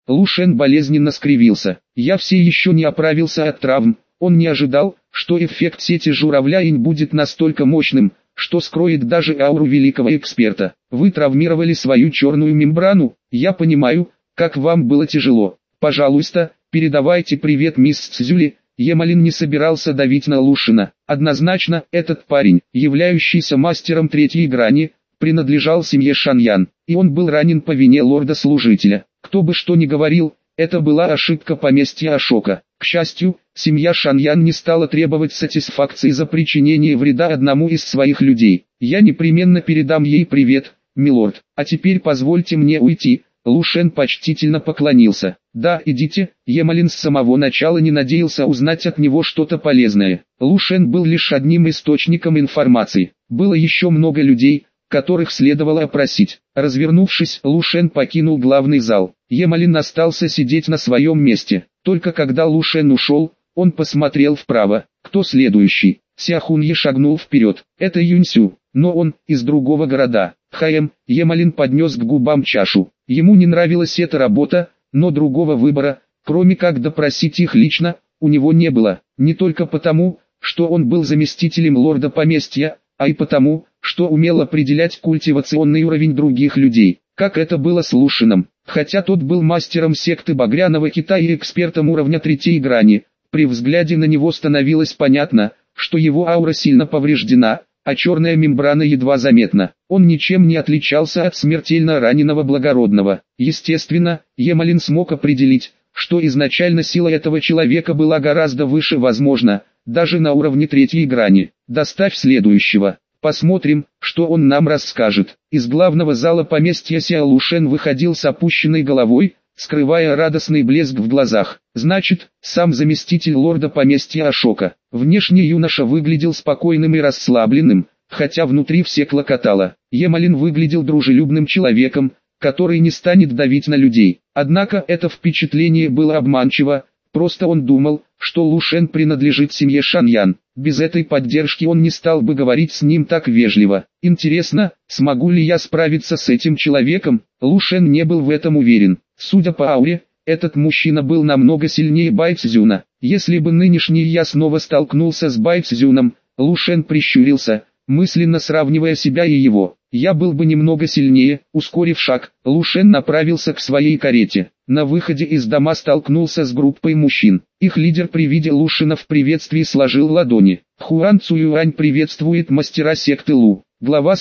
Лушен болезненно скривился. Я все еще не оправился от травм. Он не ожидал, что эффект сети журавля-инь будет настолько мощным, что скроет даже ауру великого эксперта. Вы травмировали свою черную мембрану, я понимаю, как вам было тяжело. Пожалуйста, передавайте привет мисс Цзюли. Емалин не собирался давить на Лушина. Однозначно, этот парень, являющийся мастером третьей грани, принадлежал семье Шаньян, и он был ранен по вине лорда-служителя. Кто бы что ни говорил, это была ошибка поместья Ашока. К счастью, семья Шаньян не стала требовать сатисфакции за причинение вреда одному из своих людей. Я непременно передам ей привет, милорд. А теперь позвольте мне уйти. Лушен почтительно поклонился. Да, идите. Емалин с самого начала не надеялся узнать от него что-то полезное. Лушен был лишь одним источником информации. Было еще много людей, которых следовало опросить. Развернувшись, Лушен покинул главный зал. Емалин остался сидеть на своем месте. Только когда Лушен ушел, он посмотрел вправо. Кто следующий? Сяхунье шагнул вперед. Это Юньсю, но он из другого города. Емалин поднес к губам чашу. Ему не нравилась эта работа, но другого выбора, кроме как допросить их лично, у него не было. Не только потому, что он был заместителем лорда поместья, а и потому, что умел определять культивационный уровень других людей, как это было с Лушиным. Хотя тот был мастером секты Багряного Кита и экспертом уровня третьей грани, при взгляде на него становилось понятно, что его аура сильно повреждена, а черная мембрана едва заметна. Он ничем не отличался от смертельно раненого благородного. Естественно, Емалин смог определить, что изначально сила этого человека была гораздо выше, возможно, даже на уровне третьей грани. Доставь следующего. Посмотрим, что он нам расскажет. Из главного зала поместья Сяо Лушен выходил с опущенной головой, скрывая радостный блеск в глазах. Значит, сам заместитель лорда поместья Ашока. Внешне юноша выглядел спокойным и расслабленным, хотя внутри все клокотало. Емалин выглядел дружелюбным человеком, который не станет давить на людей. Однако это впечатление было обманчиво, просто он думал, что Лушен принадлежит семье Шаньян. Без этой поддержки он не стал бы говорить с ним так вежливо. Интересно, смогу ли я справиться с этим человеком? Лушен не был в этом уверен. Судя по ауре, этот мужчина был намного сильнее Байцзюна. Если бы нынешний я снова столкнулся с Байцзюном, Лушен прищурился, мысленно сравнивая себя и его. Я был бы немного сильнее. Ускорив шаг, Лушен направился к своей карете. На выходе из дома столкнулся с группой мужчин. Их лидер при виде Лушина в приветствии сложил ладони. Хуан Цююань приветствует мастера секты Лу. Глава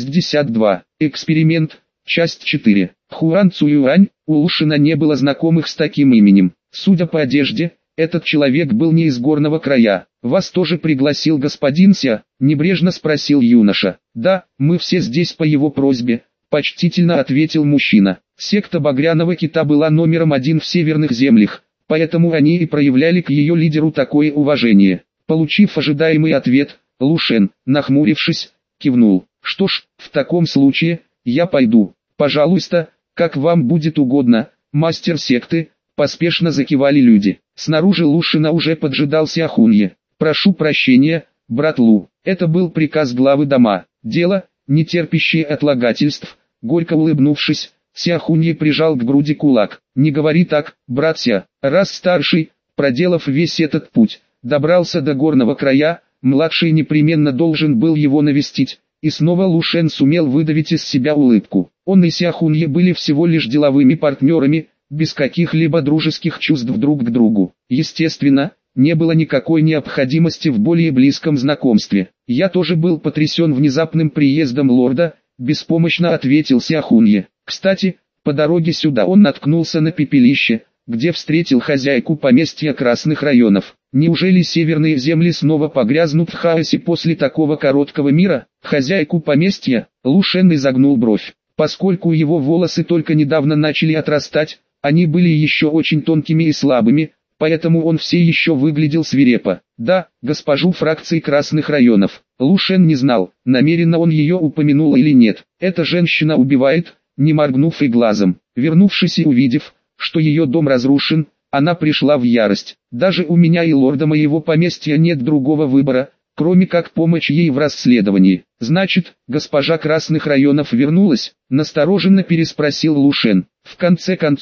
162. Эксперимент. Часть 4. Хуан Цююань. У Лушина не было знакомых с таким именем. Судя по одежде, этот человек был не из горного края. «Вас тоже пригласил господин Ся?» – небрежно спросил юноша. «Да, мы все здесь по его просьбе», – почтительно ответил мужчина. Секта Багряного Кита была номером один в северных землях, поэтому они и проявляли к ее лидеру такое уважение. Получив ожидаемый ответ, Лушен, нахмурившись, кивнул. «Что ж, в таком случае, я пойду. Пожалуйста, как вам будет угодно, мастер секты», – поспешно закивали люди. Снаружи Лушина уже поджидал Сяхунье. «Прошу прощения, брат Лу, это был приказ главы дома. Дело, не терпящее отлагательств», – горько улыбнувшись, Сяхунье прижал к груди кулак. «Не говори так, брат Ся, раз старший, проделав весь этот путь, добрался до горного края, младший непременно должен был его навестить». И снова Лушен сумел выдавить из себя улыбку. Он и Сяхунье были всего лишь деловыми партнерами, без каких-либо дружеских чувств друг к другу. Естественно, не было никакой необходимости в более близком знакомстве. «Я тоже был потрясен внезапным приездом лорда», – беспомощно ответил Сяхунье. Кстати, по дороге сюда он наткнулся на пепелище, где встретил хозяйку поместья Красных районов. Неужели северные земли снова погрязнут в хаосе после такого короткого мира? Хозяйку поместья? Лушен изогнул бровь. Поскольку его волосы только недавно начали отрастать, они были еще очень тонкими и слабыми, поэтому он все еще выглядел свирепо. Да, госпожу фракции Красных районов. Лушен не знал, намеренно он ее упомянул или нет. Эта женщина убивает, не моргнув и глазом. Вернувшись и увидев, что ее дом разрушен, она пришла в ярость. Даже у меня и лорда моего поместья нет другого выбора, кроме как помочь ей в расследовании. Значит, госпожа Красных районов вернулась? Настороженно переспросил Лушен. В конце концов,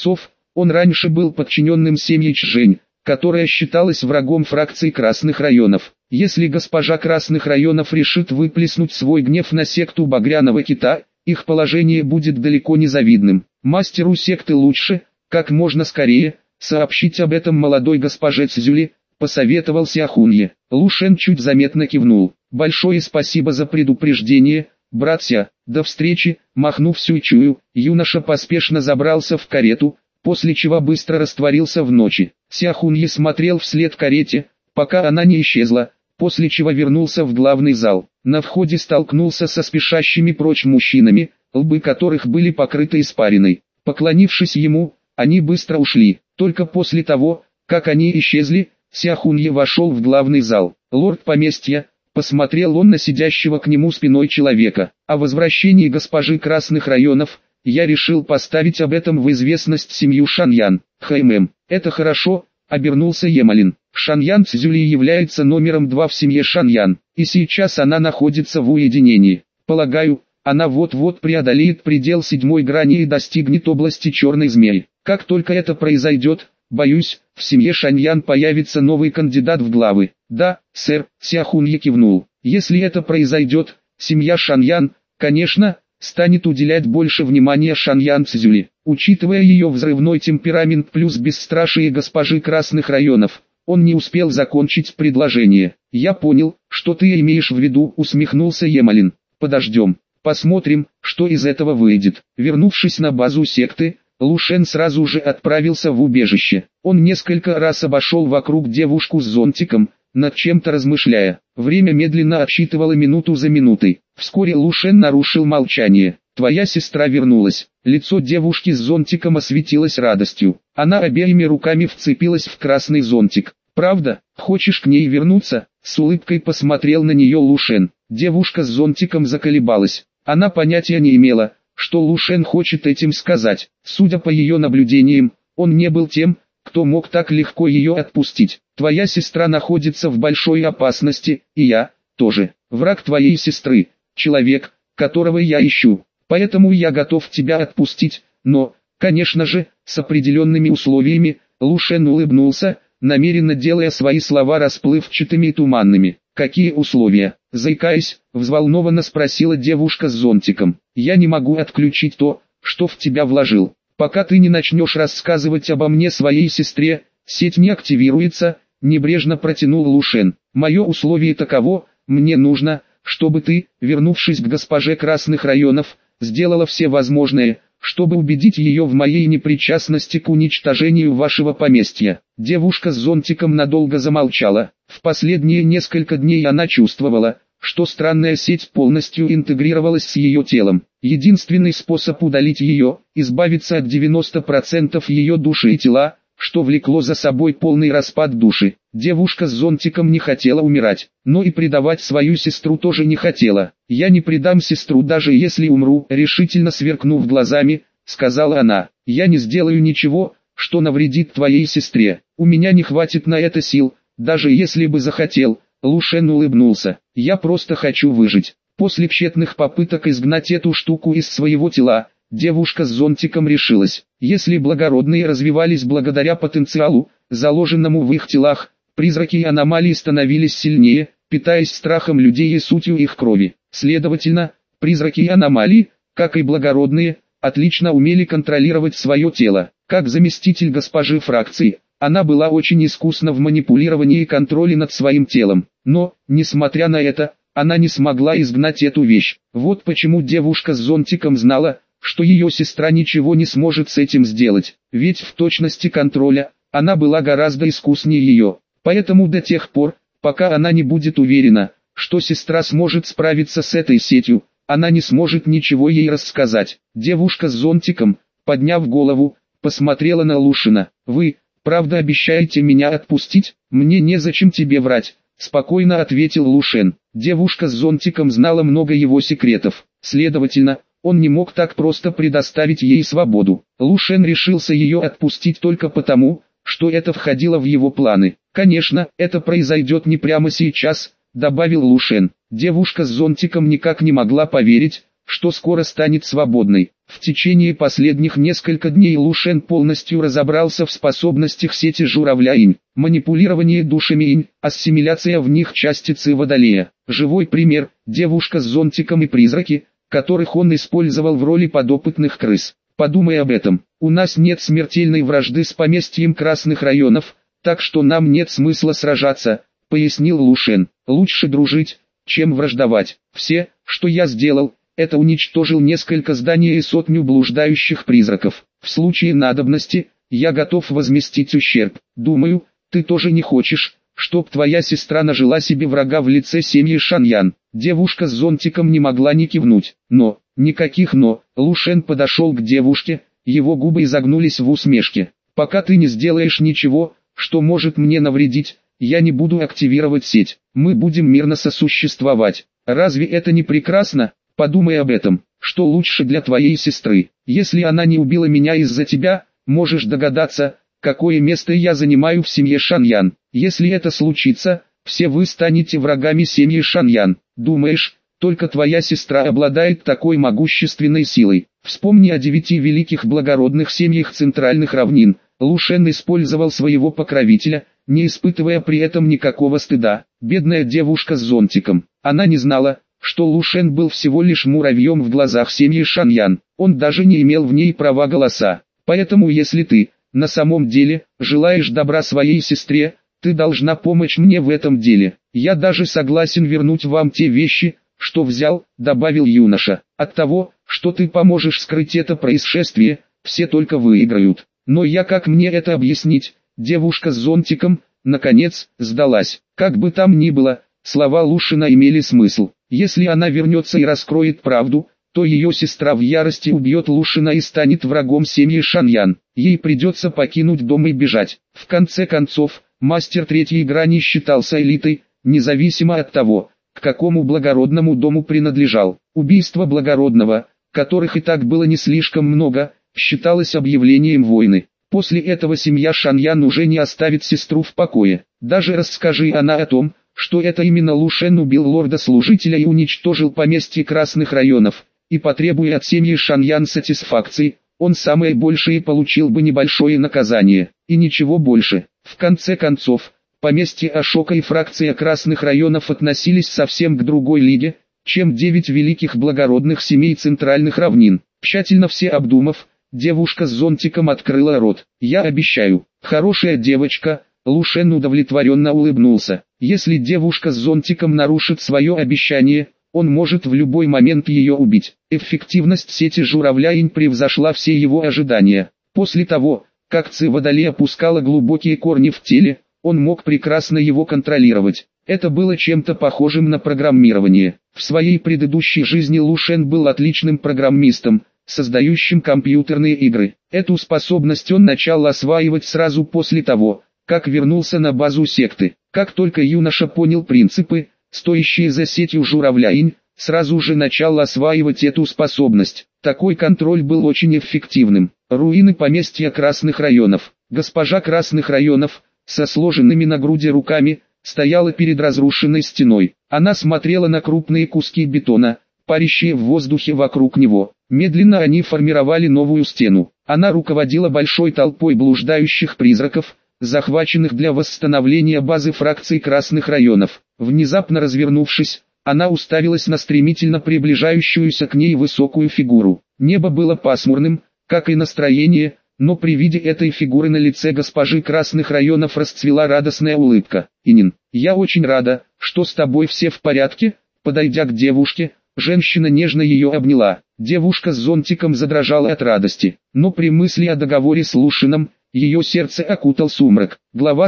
Он раньше был подчиненным семьи Чжэнь, которая считалась врагом фракции Красных районов. Если госпожа Красных районов решит выплеснуть свой гнев на секту Багряного Кита, их положение будет далеко не завидным. Мастеру секты лучше, как можно скорее, сообщить об этом молодой госпоже Цзюли, посоветовал Сяхунье. Лу Шен чуть заметно кивнул. Большое спасибо за предупреждение, братья, до встречи. Махнув Сюйчую, юноша поспешно забрался в карету, после чего быстро растворился в ночи. Сяхунье смотрел вслед карете, пока она не исчезла, после чего вернулся в главный зал. На входе столкнулся со спешащими прочь мужчинами, лбы которых были покрыты испариной. Поклонившись ему, они быстро ушли. Только после того, как они исчезли, Сяхунье вошел в главный зал. Лорд поместья, посмотрел он на сидящего к нему спиной человека. О возвращении госпожи Красных районов, я решил поставить об этом в известность семью Шаньян. Это хорошо, обернулся Емалин. Шаньян Цзюли является номером 2 в семье Шаньян, и сейчас она находится в уединении. Полагаю, она вот-вот преодолеет предел 7-й грани и достигнет области Черной Змеи. Как только это произойдет, боюсь, в семье Шаньян появится новый кандидат в главы. Да, сэр, Сяхунье кивнул. Если это произойдет, семья Шаньян, конечно, станет уделять больше внимания Шаньян Цзюли. Учитывая ее взрывной темперамент плюс бесстрашие госпожи Красных районов, он не успел закончить предложение. «Я понял, что ты имеешь в виду», — усмехнулся Емалин. «Подождем, посмотрим, что из этого выйдет». Вернувшись на базу секты, Лу Шен сразу же отправился в убежище. Он несколько раз обошел вокруг девушку с зонтиком, над чем-то размышляя. Время медленно отсчитывало минуту за минутой. Вскоре Лу Шен нарушил молчание. «Твоя сестра вернулась». Лицо девушки с зонтиком осветилось радостью. Она обеими руками вцепилась в красный зонтик. «Правда, хочешь к ней вернуться?» С улыбкой посмотрел на нее Лу Шен. Девушка с зонтиком заколебалась. Она понятия не имела, что Лу Шен хочет этим сказать. Судя по ее наблюдениям, он не был тем, кто мог так легко ее отпустить. «Твоя сестра находится в большой опасности, и я, тоже. Враг твоей сестры, человек, которого я ищу. Поэтому я готов тебя отпустить, но, конечно же, с определенными условиями». Лу Шен улыбнулся, намеренно делая свои слова расплывчатыми и туманными. «Какие условия?» — заикаясь, взволнованно спросила девушка с зонтиком. «Я не могу отключить то, что в тебя вложил. Пока ты не начнешь рассказывать обо мне своей сестре, сеть не активируется», — небрежно протянул Лу Шен. «Мое условие таково, мне нужно, чтобы ты, вернувшись к госпоже Красных районов, сделала все возможное, чтобы убедить ее в моей непричастности к уничтожению вашего поместья». Девушка с зонтиком надолго замолчала. В последние несколько дней она чувствовала, что странная сеть полностью интегрировалась с ее телом. Единственный способ удалить ее, избавиться от 90% ее души и тела, что влекло за собой полный распад души. Девушка с зонтиком не хотела умирать, но и предавать свою сестру тоже не хотела. «Я не предам сестру, даже если умру», — решительно сверкнув глазами, сказала она. «Я не сделаю ничего, что навредит твоей сестре. У меня не хватит на это сил, даже если бы захотел». Лу Шен улыбнулся. «Я просто хочу выжить». После тщетных попыток изгнать эту штуку из своего тела, девушка с зонтиком решилась. Если благородные развивались благодаря потенциалу, заложенному в их телах, призраки и аномалии становились сильнее, питаясь страхом людей и сутью их крови. Следовательно, призраки и аномалии, как и благородные, отлично умели контролировать свое тело. Как заместитель госпожи фракции, она была очень искусна в манипулировании и контроле над своим телом. Но, несмотря на это, она не смогла изгнать эту вещь. Вот почему девушка с зонтиком знала, что ее сестра ничего не сможет с этим сделать, ведь в точности контроля, она была гораздо искуснее ее. Поэтому до тех пор, пока она не будет уверена, что сестра сможет справиться с этой сетью, она не сможет ничего ей рассказать. Девушка с зонтиком, подняв голову, посмотрела на Лу Шена. «Вы, правда обещаете меня отпустить? Мне незачем тебе врать», — спокойно ответил Лу Шен. Девушка с зонтиком знала много его секретов, следовательно, он не мог так просто предоставить ей свободу. Лу Шен решился ее отпустить только потому, что это входило в его планы. «Конечно, это произойдет не прямо сейчас», — добавил Лу Шен. Девушка с зонтиком никак не могла поверить, что скоро станет свободной. В течение последних нескольких дней Лушен полностью разобрался в способностях сети журавля-инь. Манипулирование душами инь, ассимиляция в них частицы водолея. Живой пример – девушка с зонтиком и призраки, которых он использовал в роли подопытных крыс. Подумай об этом. У нас нет смертельной вражды с поместьем красных районов, так что нам нет смысла сражаться, пояснил Лушен. Лучше дружить, чем враждовать. Все, что я сделал, это уничтожил несколько зданий и сотню блуждающих призраков. В случае надобности, я готов возместить ущерб. Думаю, ты тоже не хочешь, чтоб твоя сестра нажила себе врага в лице семьи Шаньян. Девушка с зонтиком не могла не кивнуть. Но, никаких «но». Лушен подошел к девушке, его губы изогнулись в усмешке. Пока ты не сделаешь ничего, что может мне навредить, я не буду активировать сеть. Мы будем мирно сосуществовать. Разве это не прекрасно? Подумай об этом. Что лучше для твоей сестры? Если она не убила меня из-за тебя, можешь догадаться, какое место я занимаю в семье Шаньян. Если это случится, все вы станете врагами семьи Шаньян. Думаешь, только твоя сестра обладает такой могущественной силой? Вспомни о 9 великих благородных семьях центральных равнин. Лушен использовал своего покровителя, не испытывая при этом никакого стыда. Бедная девушка с зонтиком. Она не знала, что Лушен был всего лишь муравьем в глазах семьи Шаньян. Он даже не имел в ней права голоса. Поэтому если ты, на самом деле, желаешь добра своей сестре, ты должна помочь мне в этом деле. Я даже согласен вернуть вам те вещи, что взял, добавил юноша. От того, что ты поможешь скрыть это происшествие, все только выиграют. Но как мне это объяснить? Девушка с зонтиком, наконец, сдалась. Как бы там ни было, слова Лушена имели смысл. Если она вернется и раскроет правду, то ее сестра в ярости убьет Лушена и станет врагом семьи Шаньян. Ей придется покинуть дом и бежать. В конце концов, мастер третьей грани считался элитой, независимо от того, к какому благородному дому принадлежал. Убийство благородного, которых и так было не слишком много, считалось объявлением войны. После этого семья Шаньян уже не оставит сестру в покое. Даже расскажи она о том, что это именно Лушен убил лорда-служителя и уничтожил поместье красных районов, и потребуя от семьи Шаньян сатисфакции, он самое большее получил бы небольшое наказание, и ничего больше. В конце концов, поместье Ашока и фракция красных районов относились совсем к другой лиге, чем 9 великих благородных семей центральных равнин. Тщательно все обдумав, девушка с зонтиком открыла рот. «Я обещаю, хорошая девочка», Лушен удовлетворенно улыбнулся. Если девушка с зонтиком нарушит свое обещание, он может в любой момент ее убить. Эффективность сети журавля-инь превзошла все его ожидания. После того, как ци водолей опускала глубокие корни в теле, он мог прекрасно его контролировать. Это было чем-то похожим на программирование. В своей предыдущей жизни Лушен был отличным программистом, создающим компьютерные игры. Эту способность он начал осваивать сразу после того, как вернулся на базу секты. Как только юноша понял принципы, стоящие за сетью журавля-инь, сразу же начал осваивать эту способность. Такой контроль был очень эффективным. Руины поместья красных районов. Госпожа красных районов, со сложенными на груди руками, стояла перед разрушенной стеной. Она смотрела на крупные куски бетона, парящие в воздухе вокруг него. Медленно они формировали новую стену. Она руководила большой толпой блуждающих призраков, захваченных для восстановления базы фракций красных районов. Внезапно развернувшись, она уставилась на стремительно приближающуюся к ней высокую фигуру. Небо было пасмурным, как и настроение, но при виде этой фигуры на лице госпожи красных районов расцвела радостная улыбка. «Инин, я очень рада, что с тобой все в порядке», подойдя к девушке, женщина нежно ее обняла. Девушка с зонтиком задрожала от радости, но при мысли о договоре с Лушеном, ее сердце окутал сумрак. Глава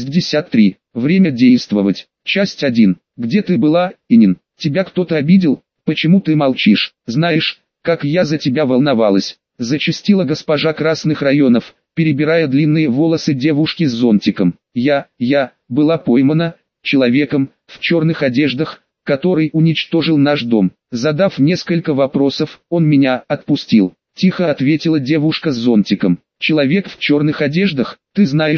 163. Время действовать. Часть 1. Где ты была, Инин? Тебя кто-то обидел? Почему ты молчишь? Знаешь, как я за тебя волновалась. Зачастила госпожа красных районов, перебирая длинные волосы девушки с зонтиком. Я была поймана человеком в черных одеждах, который уничтожил наш дом. Задав несколько вопросов, он меня отпустил. Тихо ответила девушка с зонтиком. Человек в черных одеждах, ты знаешь,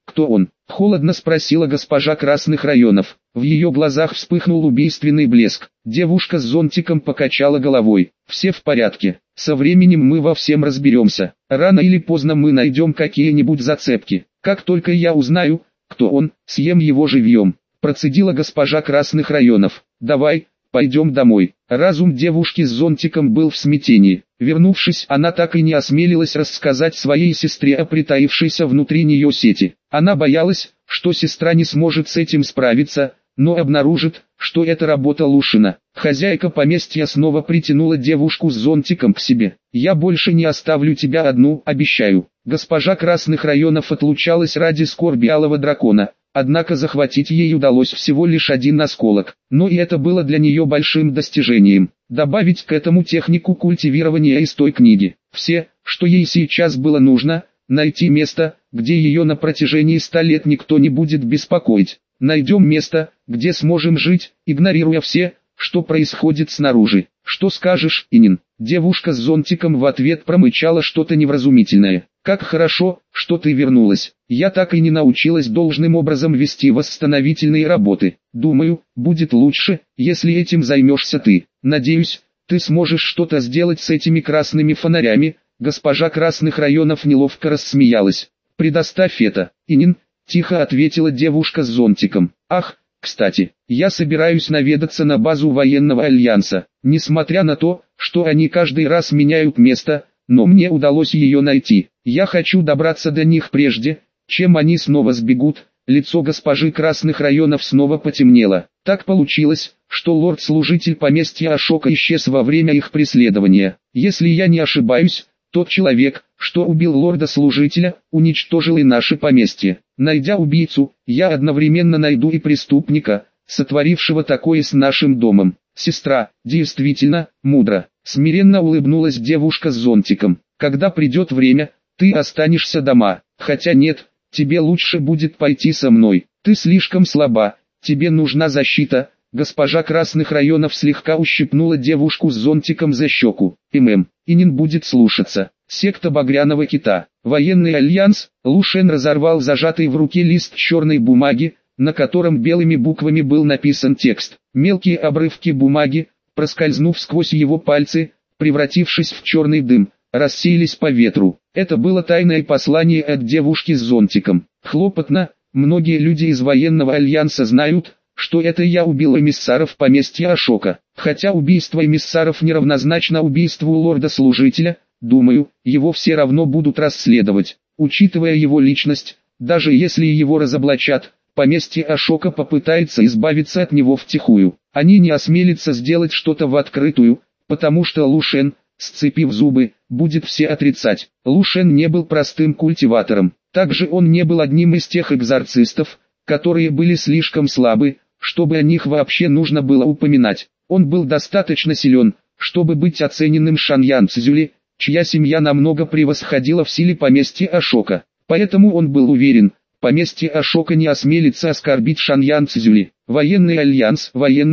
«Кто он?» – холодно спросила госпожа Красных районов. В ее глазах вспыхнул убийственный блеск. Девушка с зонтиком покачала головой. «Все в порядке. Со временем мы во всем разберемся. Рано или поздно мы найдем какие-нибудь зацепки. Как только я узнаю, кто он, съем его живьем», – процедила госпожа Красных районов. «Давай, пойдем домой». Разум девушки с зонтиком был в смятении. Вернувшись, она так и не осмелилась рассказать своей сестре о притаившейся внутри нее сети. Она боялась, что сестра не сможет с этим справиться, но обнаружит, что это работа Лушина. Хозяйка поместья снова притянула девушку с зонтиком к себе. «Я больше не оставлю тебя одну, обещаю». Госпожа Красных районов отлучалась ради скорби алого дракона. Однако захватить ей удалось всего лишь один осколок, но и это было для нее большим достижением. Добавить к этому технику культивирования из той книги. Все, что ей сейчас было нужно, найти место, где ее на протяжении 100 лет никто не будет беспокоить. Найдем место, где сможем жить, игнорируя все, что происходит снаружи. «Что скажешь, Инин?» Девушка с зонтиком в ответ промычала что-то невразумительное. «Как хорошо, что ты вернулась. Я так и не научилась должным образом вести восстановительные работы. Думаю, будет лучше, если этим займешься ты. Надеюсь, ты сможешь что-то сделать с этими красными фонарями». Госпожа Красных районов неловко рассмеялась. «Предоставь это, Инин», — тихо ответила девушка с зонтиком. «Ах, кстати, я собираюсь наведаться на базу военного альянса. Несмотря на то, что они каждый раз меняют место, но мне удалось ее найти. Я хочу добраться до них прежде, чем они снова сбегут». Лицо госпожи Красных районов снова потемнело. Так получилось, что лорд-служитель поместья Ашока исчез во время их преследования. Если я не ошибаюсь, тот человек, что убил лорда-служителя, уничтожил и наше поместье. Найдя убийцу, я одновременно найду и преступника, сотворившего такое с нашим домом. Сестра, действительно, мудро. Смиренно улыбнулась девушка с зонтиком. Когда придет время, ты останешься дома. Хотя нет, тебе лучше будет пойти со мной. Ты слишком слаба, тебе нужна защита. Госпожа Красных районов слегка ущипнула девушку с зонтиком за щеку. Инин будет слушаться. Секта Багряного Кита. Военный альянс. Лушен разорвал зажатый в руке лист черной бумаги, на котором белыми буквами был написан текст. Мелкие обрывки бумаги, проскользнув сквозь его пальцы, превратившись в черный дым, рассеялись по ветру. Это было тайное послание от девушки с зонтиком. Хлопотно, многие люди из военного альянса знают, что это я убил эмиссаров поместья Ашока. Хотя убийство эмиссаров неравнозначно убийству лорда-служителя, думаю, его все равно будут расследовать. Учитывая его личность, даже если его разоблачат, поместье Ашока попытается избавиться от него втихую. Они не осмелятся сделать что-то в открытую, потому что Лушен, сцепив зубы, будет все отрицать. Лушен не был простым культиватором. Также он не был одним из тех экзорцистов, которые были слишком слабы, чтобы о них вообще нужно было упоминать. Он был достаточно силен, чтобы быть оцененным Шаньян Цзюли, чья семья намного превосходила в силе поместья Ашока. Поэтому он был уверен, поместье Ашока не осмелится оскорбить Шаньян Цзюли. Военный альянс.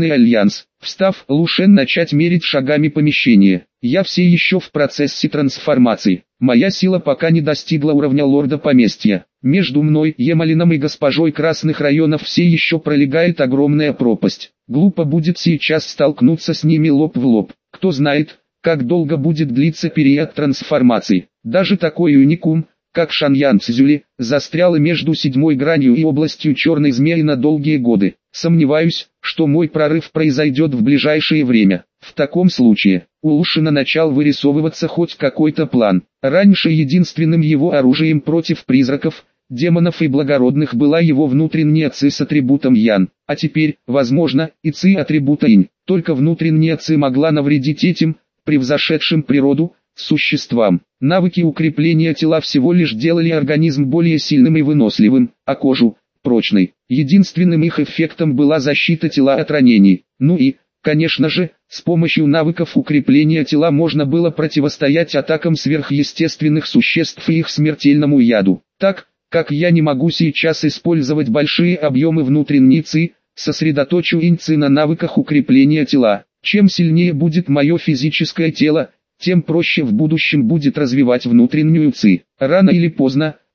Встав, Лушен начать мерить шагами помещение. Я все еще в процессе трансформации. Моя сила пока не достигла уровня лорда поместья. Между мной, Емалином и госпожой Красных районов все еще пролегает огромная пропасть. Глупо будет сейчас столкнуться с ними лоб в лоб. Кто знает, как долго будет длиться период трансформации. Даже такой уникум, как Шаньян Цзюли, застряла между седьмой гранью и областью черной змеи на долгие годы. Сомневаюсь, что мой прорыв произойдет в ближайшее время. В таком случае, у Лушина начал вырисовываться хоть какой-то план. Раньше единственным его оружием против призраков, демонов и благородных была его внутренняя ци с атрибутом Ян, а теперь, возможно, и ци атрибута Инь. Только внутренняя ци могла навредить этим, превзошедшим природу, существам. Навыки укрепления тела всего лишь делали организм более сильным и выносливым, а кожу – прочной. Единственным их эффектом была защита тела от ранений. Ну и, конечно же, с помощью навыков укрепления тела можно было противостоять атакам сверхъестественных существ и их смертельному яду. Так, как я не могу сейчас использовать большие объемы внутренней ци, сосредоточу инь-ци на навыках укрепления тела. Чем сильнее будет мое физическое тело, тем проще в будущем будет развивать внутреннюю ци. Рано или поздно,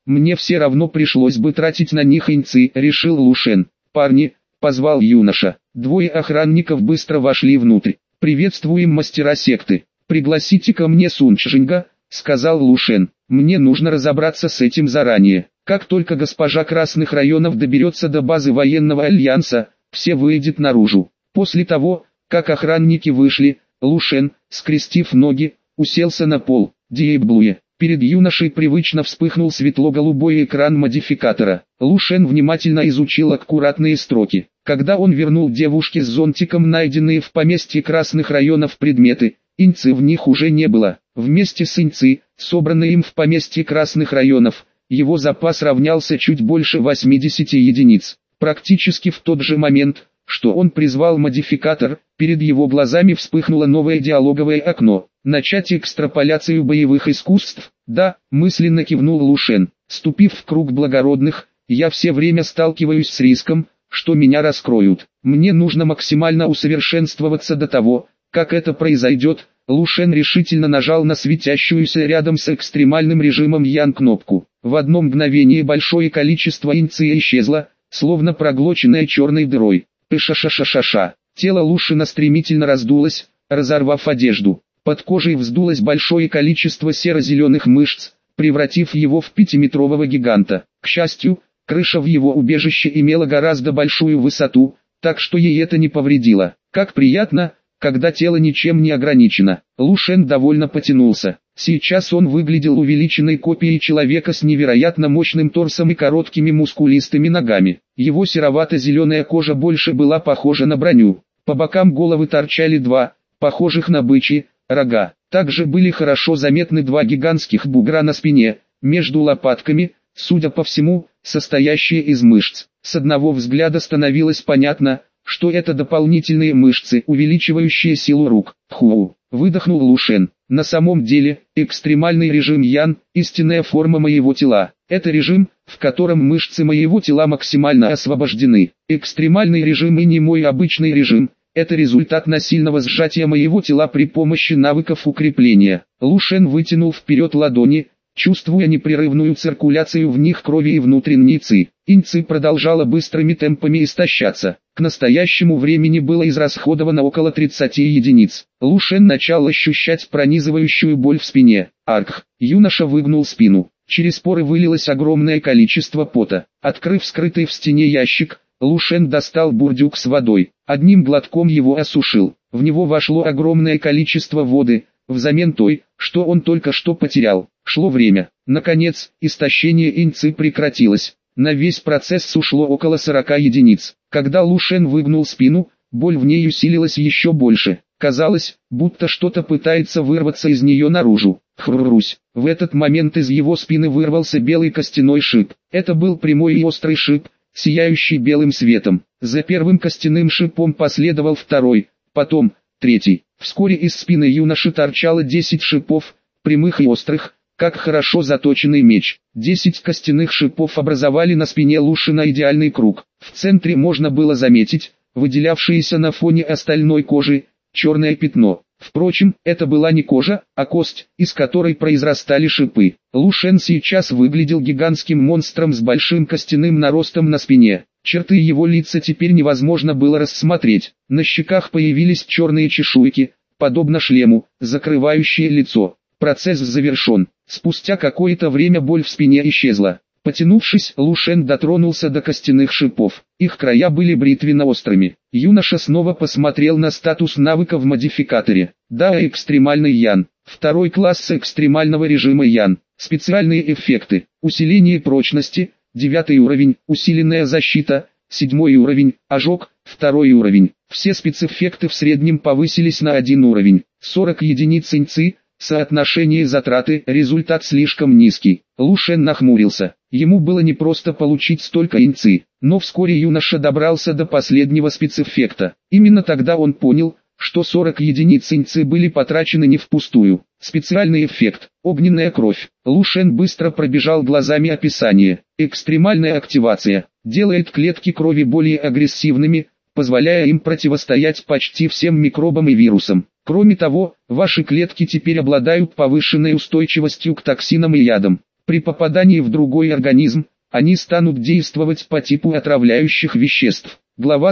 мне все равно пришлось бы тратить на них инцы, решил Лушен. «Парни», — позвал юноша. Двое охранников быстро вошли внутрь. «Приветствуем мастера секты. Пригласите ко мне Сунчжинга», — сказал Лушен. «Мне нужно разобраться с этим заранее. Как только госпожа Красных районов доберется до базы военного альянса, все выйдет наружу». После того, как охранники вышли, Лушен, скрестив ноги, уселся на пол. «Диэблуе». Перед юношей привычно вспыхнул светло-голубой экран модификатора. Лушен внимательно изучил аккуратные строки. Когда он вернул девушке с зонтиком найденные в поместье Красных районов предметы, инцы в них уже не было. Вместе с инцы, собранные им в поместье Красных районов, его запас равнялся чуть больше 80 единиц. Практически в тот же момент, что он призвал модификатор, перед его глазами вспыхнуло новое диалоговое окно. «Начать экстраполяцию боевых искусств?» «Да», мысленно кивнул Лушен. «Ступив в круг благородных, я все время сталкиваюсь с риском, что меня раскроют. Мне нужно максимально усовершенствоваться до того, как это произойдет». Лушен решительно нажал на светящуюся рядом с экстремальным режимом Ян кнопку. В одно мгновение большое количество инцы исчезло, словно проглоченное черной дырой. Пыша-ша-ша-ша-ша. Тело Лушена стремительно раздулось, разорвав одежду. Под кожей вздулось большое количество серо-зеленых мышц, превратив его в 5-метрового гиганта. К счастью, крыша в его убежище имела гораздо большую высоту, так что ей это не повредило. Как приятно, когда тело ничем не ограничено. Лушен довольно потянулся. Сейчас он выглядел увеличенной копией человека с невероятно мощным торсом и короткими мускулистыми ногами. Его серовато-зеленая кожа больше была похожа на броню. По бокам головы торчали два, похожих на бычьи, рога. Также были хорошо заметны два гигантских бугра на спине, между лопатками, судя по всему, состоящие из мышц. С одного взгляда становилось понятно, что это дополнительные мышцы, увеличивающие силу рук. «Ху!» — выдохнул Лушен. «На самом деле, экстремальный режим Ян – истинная форма моего тела. Это режим, в котором мышцы моего тела максимально освобождены. Экстремальный режим и не мой обычный режим – это результат насильного сжатия моего тела при помощи навыков укрепления». Лушен вытянул вперед ладони, чувствуя непрерывную циркуляцию в них крови и внутренней ци. Инци продолжала быстрыми темпами истощаться. К настоящему времени было израсходовано около 30 единиц. Лушен начал ощущать пронизывающую боль в спине. Арх! Юноша выгнул спину. Через поры вылилось огромное количество пота. Открыв скрытый в стене ящик, Лушен достал бурдюк с водой. Одним глотком его осушил. В него вошло огромное количество воды, взамен той, что он только что потерял. Шло время. Наконец, истощение инци прекратилось. На весь процесс ушло около 40 единиц. Когда Лушен выгнул спину, боль в ней усилилась еще больше. Казалось, будто что-то пытается вырваться из нее наружу. Хрурусь. В этот момент из его спины вырвался белый костяной шип. Это был прямой и острый шип, сияющий белым светом. За первым костяным шипом последовал второй, потом третий. Вскоре из спины юноши торчало 10 шипов, прямых и острых, как хорошо заточенный меч. 10 костяных шипов образовали на спине Лушена идеальный круг. В центре можно было заметить, выделявшееся на фоне остальной кожи, черное пятно. Впрочем, это была не кожа, а кость, из которой произрастали шипы. Лушен сейчас выглядел гигантским монстром с большим костяным наростом на спине. Черты его лица теперь невозможно было рассмотреть. На щеках появились черные чешуйки, подобно шлему, закрывающие лицо. Процесс завершен. Спустя какое-то время боль в спине исчезла. Потянувшись, Лушен дотронулся до костяных шипов. Их края были бритвенно-острыми. Юноша снова посмотрел на статус навыка в модификаторе. Да, экстремальный Ян. Второй класс экстремального режима Ян. Специальные эффекты. Усиление прочности. 9 уровень. Усиленная защита. 7 уровень. Ожог. 2 уровень. Все спецэффекты в среднем повысились на 1 уровень. 40 единиц инци. Соотношение затраты, результат слишком низкий. Лушен нахмурился. Ему было не просто получить столько инци, но вскоре юноша добрался до последнего спецэффекта. Именно тогда он понял, что 40 единиц инци были потрачены не впустую. Специальный эффект, огненная кровь. Лушен быстро пробежал глазами описание. Экстремальная активация, делает клетки крови более агрессивными, позволяя им противостоять почти всем микробам и вирусам. Кроме того, ваши клетки теперь обладают повышенной устойчивостью к токсинам и ядам. При попадании в другой организм, они станут действовать по типу отравляющих веществ. Глава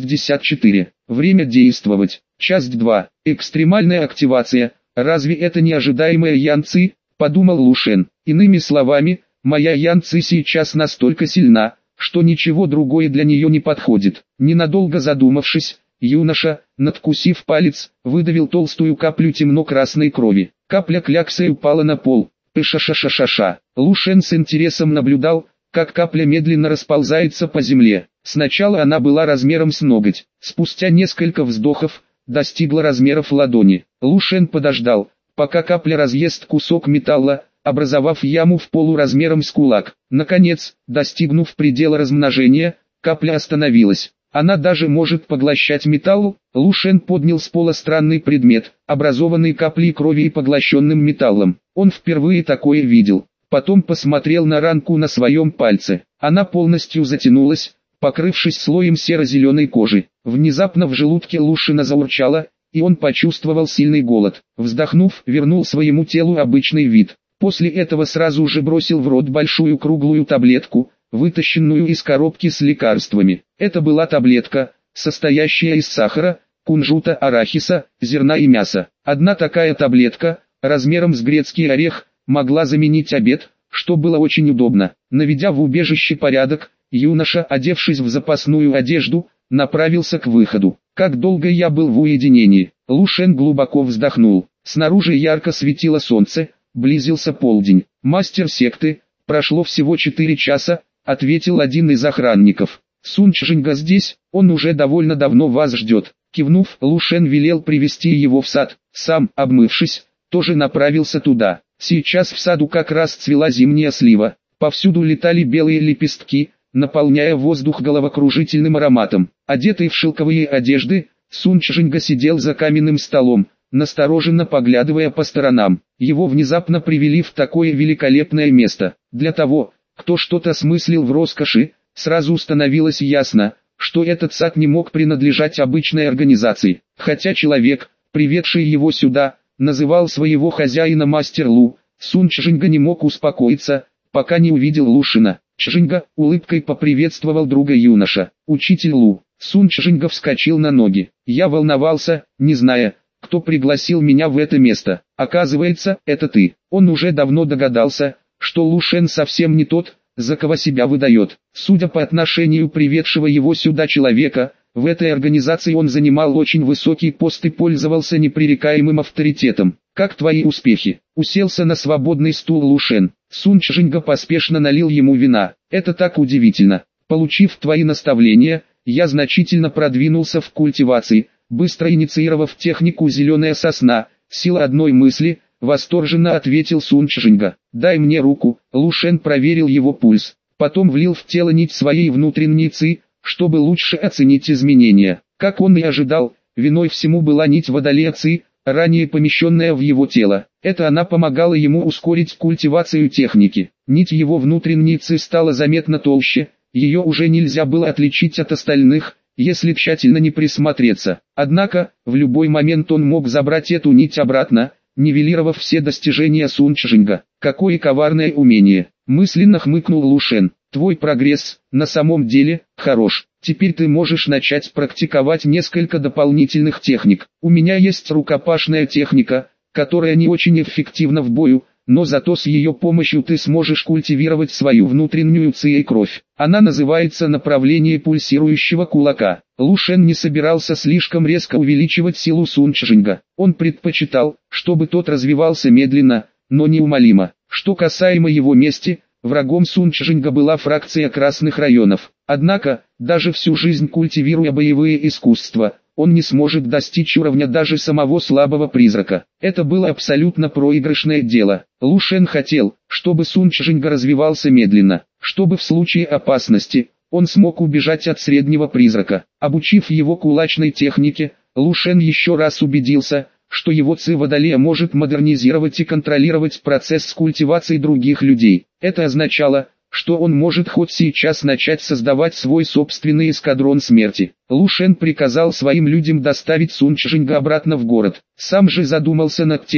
164. Время действовать. Часть 2. Экстремальная активация. Разве это не ожидаемая Ян-Ци? Подумал Лу Шен. Иными словами, моя Ян-Ци сейчас настолько сильна, что ничего другое для нее не подходит. Ненадолго задумавшись, юноша, надкусив палец, выдавил толстую каплю темно-красной крови. Капля кляксой упала на пол. Пыша-ша-ша-ша-ша. Лу Шен с интересом наблюдал, как капля медленно расползается по земле. Сначала она была размером с ноготь, спустя несколько вздохов, достигла размеров ладони. Лу Шен подождал, пока капля разъест кусок металла, образовав яму в полу размером с кулак. Наконец, достигнув предела размножения, капля остановилась. Она даже может поглощать металл. Лу Шен поднял с пола странный предмет, образованный каплей крови и поглощенным металлом. Он впервые такое видел. Потом посмотрел на ранку на своем пальце. Она полностью затянулась, покрывшись слоем серо-зеленой кожи. Внезапно в желудке Лу Шена заурчало, и он почувствовал сильный голод. Вздохнув, вернул своему телу обычный вид. После этого сразу же бросил в рот большую круглую таблетку, вытащенную из коробки с лекарствами. Это была таблетка, состоящая из сахара, кунжута, арахиса, зерна и мяса. Одна такая таблетка, размером с грецкий орех, могла заменить обед, что было очень удобно. Наведя в убежище порядок, юноша, одевшись в запасную одежду, направился к выходу. Как долго я был в уединении. Лу Шен глубоко вздохнул. Снаружи ярко светило солнце, близился полдень. Мастер секты, прошло всего 4 часа, ответил один из охранников. Сун Чжинга здесь, он уже довольно давно вас ждет. Кивнув, Лу Шен велел привести его в сад. Сам, обмывшись, тоже направился туда. Сейчас в саду как раз цвела зимняя слива. Повсюду летали белые лепестки, наполняя воздух головокружительным ароматом. Одетый в шелковые одежды, Сун Чжинга сидел за каменным столом, настороженно поглядывая по сторонам. Его внезапно привели в такое великолепное место. Для того, кто что-то смыслил в роскоши, сразу становилось ясно, что этот сад не мог принадлежать обычной организации. Хотя человек, приведший его сюда, называл своего хозяина мастер Лу, Сун Чжинга не мог успокоиться, пока не увидел Лу Шена. Чжинга улыбкой поприветствовал друга юноша. Учитель Лу. Сун Чжинга вскочил на ноги. Я волновался, не зная, кто пригласил меня в это место. Оказывается, это ты. Он уже давно догадался, что Лу Шен совсем не тот, за кого себя выдает. Судя по отношению приведшего его сюда человека, в этой организации он занимал очень высокий пост и пользовался непререкаемым авторитетом. Как твои успехи? Уселся на свободный стул Лу Шен. Сун Чжинга поспешно налил ему вина. Это так удивительно. Получив твои наставления, я значительно продвинулся в культивации, быстро инициировав технику «Зеленая сосна», сила одной мысли, восторженно ответил Сун Чжинга. Дай мне руку. Лу Шен проверил его пульс. Потом влил в тело нить своей внутренней ци, чтобы лучше оценить изменения. Как он и ожидал, виной всему была нить водолея ци, ранее помещенная в его тело. Это она помогала ему ускорить культивацию техники. Нить его внутренней ци стала заметно толще, ее уже нельзя было отличить от остальных, если тщательно не присмотреться. Однако, в любой момент он мог забрать эту нить обратно, нивелировав все достижения Сун Чжинга. Какое коварное умение! Мысленно хмыкнул Лу Шен. Твой прогресс, на самом деле, хорош. Теперь ты можешь начать практиковать несколько дополнительных техник. У меня есть рукопашная техника, которая не очень эффективна в бою, но зато с ее помощью ты сможешь культивировать свою внутреннюю ци и кровь. Она называется направление пульсирующего кулака. Лу Шен не собирался слишком резко увеличивать силу Сун Чжинга. Он предпочитал, чтобы тот развивался медленно, но неумолимо. Что касаемо его мести, врагом Сун Чжинга была фракция красных районов. Однако, даже всю жизнь культивируя боевые искусства, он не сможет достичь уровня даже самого слабого призрака. Это было абсолютно проигрышное дело. Лу Шен хотел, чтобы Сун Чжинга развивался медленно, чтобы в случае опасности, он смог убежать от среднего призрака. Обучив его кулачной технике, Лу Шен еще раз убедился, что его ци водолея может модернизировать и контролировать процесс культивации других людей. Это означало, что он может хоть сейчас начать создавать свой собственный эскадрон смерти. Лу Шен приказал своим людям доставить Сун Чжинга обратно в город. Сам же задумался над тем,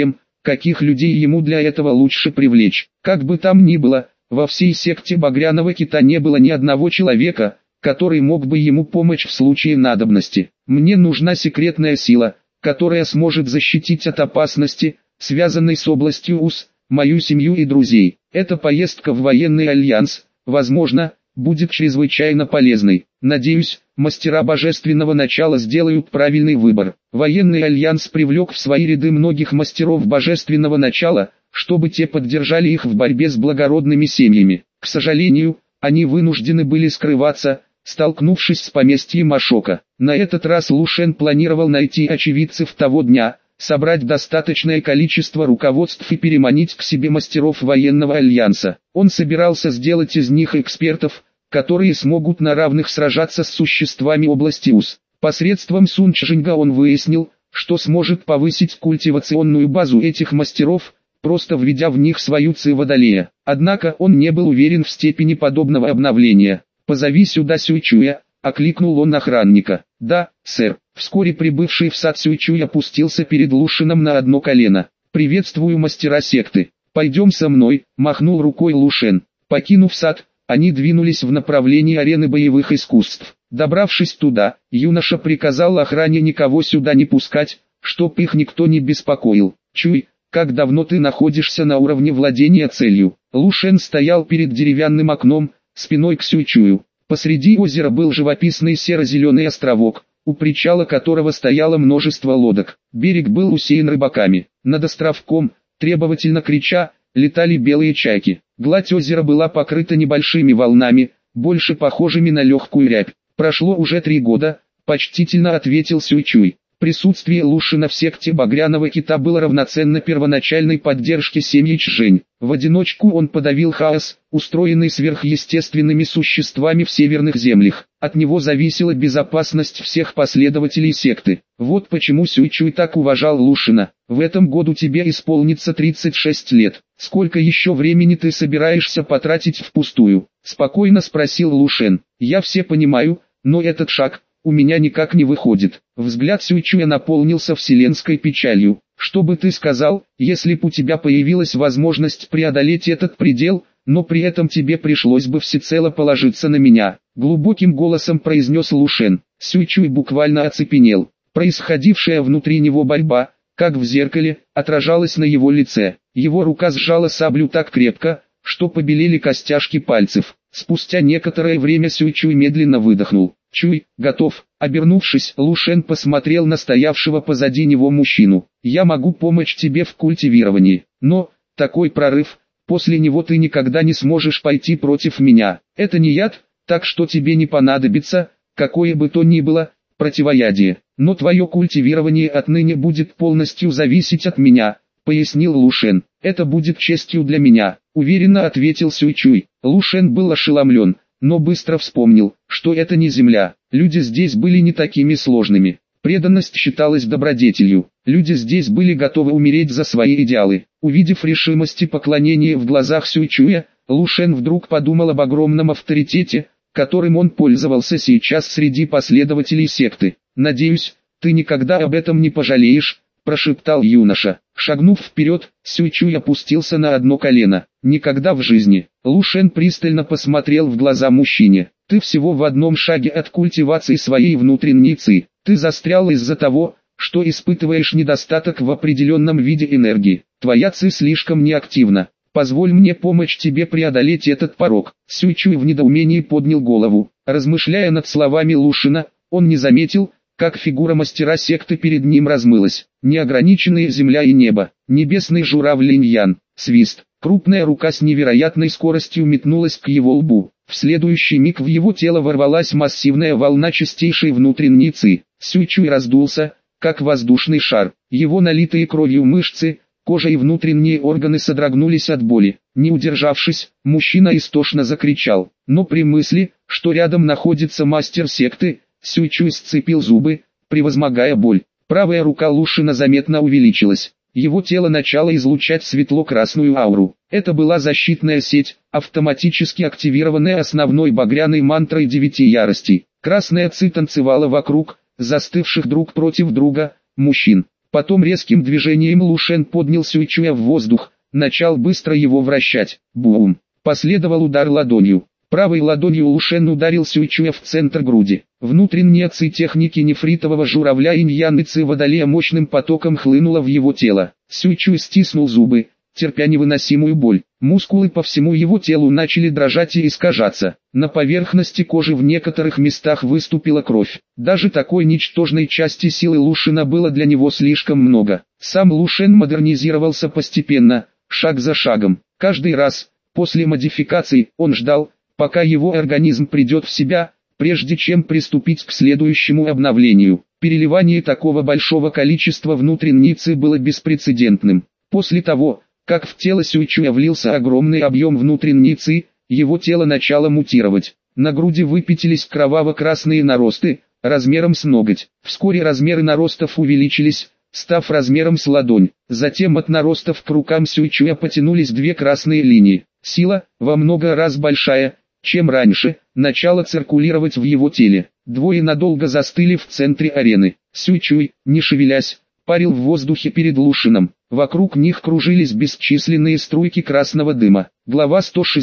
каких людей ему для этого лучше привлечь. Как бы там ни было, во всей секте Багряного Кита не было ни одного человека, который мог бы ему помочь в случае надобности. Мне нужна секретная сила, которая сможет защитить от опасности, связанной с областью УС, мою семью и друзей. Эта поездка в военный альянс, возможно, будет чрезвычайно полезной. Надеюсь, мастера божественного начала сделают правильный выбор. Военный альянс привлек в свои ряды многих мастеров божественного начала, чтобы те поддержали их в борьбе с благородными семьями. К сожалению, они вынуждены были скрываться, столкнувшись с поместьем Ашока. На этот раз Лу Шен планировал найти очевидцев того дня, собрать достаточное количество руководств и переманить к себе мастеров военного альянса. Он собирался сделать из них экспертов, которые смогут на равных сражаться с существами области УС. Посредством Сунчжинга он выяснил, что сможет повысить культивационную базу этих мастеров, просто введя в них свою ци Водолея. Однако он не был уверен в степени подобного обновления. «Позови сюда Сюйчуя», — окликнул он охранника. «Да, сэр». Вскоре прибывший в сад Сюйчуй опустился перед Лушином на одно колено. «Приветствую мастера секты. Пойдем со мной», — махнул рукой Лушен. Покинув сад, они двинулись в направлении арены боевых искусств. Добравшись туда, юноша приказал охране никого сюда не пускать, чтоб их никто не беспокоил. «Чуй, как давно ты находишься на уровне владения целью?» Лушен стоял перед деревянным окном, спиной к Сюйчую. Посреди озера был живописный серо-зеленый островок, у причала которого стояло множество лодок. Берег был усеян рыбаками. Над островком, требовательно крича, летали белые чайки. Гладь озера была покрыта небольшими волнами, больше похожими на легкую рябь. «Прошло уже 3 года», — почтительно ответил Сюйчуй. Присутствие Лушина в секте Багряного Кита было равноценно первоначальной поддержке семьи Чжэнь. В одиночку он подавил хаос, устроенный сверхъестественными существами в северных землях. От него зависела безопасность всех последователей секты. Вот почему Сюйчуй так уважал Лушина. «В этом году тебе исполнится 36 лет. Сколько еще времени ты собираешься потратить впустую?» — спокойно спросил Лушен. «Я все понимаю, но этот шаг у меня никак не выходит». Взгляд Сюйчуя наполнился вселенской печалью. «Что бы ты сказал, если б у тебя появилась возможность преодолеть этот предел, но при этом тебе пришлось бы всецело положиться на меня?» Глубоким голосом произнес Лушен. Сюйчуй буквально оцепенел. Происходившая внутри него борьба, как в зеркале, отражалась на его лице. Его рука сжала саблю так крепко, что побелели костяшки пальцев. Спустя некоторое время Сюйчуй медленно выдохнул. «Чуй, готов». Обернувшись, Лушен посмотрел на стоявшего позади него мужчину. «Я могу помочь тебе в культивировании, но, такой прорыв, после него ты никогда не сможешь пойти против меня. Это не яд, так что тебе не понадобится, какое бы то ни было, противоядие. Но твое культивирование отныне будет полностью зависеть от меня», — пояснил Лушен. «Это будет честью для меня», — уверенно ответил Сюйчуй. Лушен был ошеломлен, но быстро вспомнил, что это не земля. Люди здесь были не такими сложными. Преданность считалась добродетелью. Люди здесь были готовы умереть за свои идеалы. Увидев решимость и поклонение в глазах Сюйчуя, Лушен вдруг подумал об огромном авторитете, которым он пользовался сейчас среди последователей секты. «Надеюсь, ты никогда об этом не пожалеешь», — прошептал юноша. Шагнув вперед, Сюйчуй опустился на одно колено. «Никогда в жизни». Лушен пристально посмотрел в глаза мужчине. «Ты всего в одном шаге от культивации своей внутренней ци. Ты застрял из-за того, что испытываешь недостаток в определенном виде энергии. Твоя ци слишком неактивна. Позволь мне помочь тебе преодолеть этот порог». Сюйчуй в недоумении поднял голову. Размышляя над словами Лушина, он не заметил, как фигура мастера секты перед ним размылась. Неограниченные земля и небо, небесный журавль Линьян, свист. Крупная рука с невероятной скоростью метнулась к его лбу. В следующий миг в его тело ворвалась массивная волна чистейшей внутренней ци. Сюйчуй раздулся, как воздушный шар. Его налитые кровью мышцы, кожа и внутренние органы содрогнулись от боли. Не удержавшись, мужчина истошно закричал. Но при мысли, что рядом находится мастер секты, Сюйчуй сцепил зубы, превозмогая боль. Правая рука Лушина заметно увеличилась. Его тело начало излучать светло-красную ауру. Это была защитная сеть, автоматически активированная основной багряной мантрой 9 яростей. Красная ци танцевала вокруг, застывших друг против друга, мужчин. Потом резким движением Лушен поднял Сюйчуя в воздух, начал быстро его вращать. Бум! Последовал удар ладонью. Правой ладонью Лушен ударил Сюйчуя в центр груди. Внутренняя ци техники нефритового журавля инь-ян и ци водолея мощным потоком хлынула в его тело. Сюйчуй стиснул зубы, терпя невыносимую боль. Мускулы по всему его телу начали дрожать и искажаться. На поверхности кожи в некоторых местах выступила кровь. Даже такой ничтожной части силы Лушена было для него слишком много. Сам Лушен модернизировался постепенно, шаг за шагом. Каждый раз, после модификации, он ждал, пока его организм придет в себя, прежде чем приступить к следующему обновлению. Переливание такого большого количества внутренней ци было беспрецедентным. После того, как в тело Сюйчуя влился огромный объем внутренней ци, его тело начало мутировать. На груди выпятились кроваво-красные наросты, размером с ноготь. Вскоре размеры наростов увеличились, став размером с ладонь. Затем от наростов к рукам Сюйчуя потянулись две красные линии. Сила, во много раз большая, чем раньше, начала циркулировать в его теле. Двое надолго застыли в центре арены. Сюйчуй, не шевелясь, парил в воздухе перед Лушеном. Вокруг них кружились бесчисленные струйки красного дыма. Глава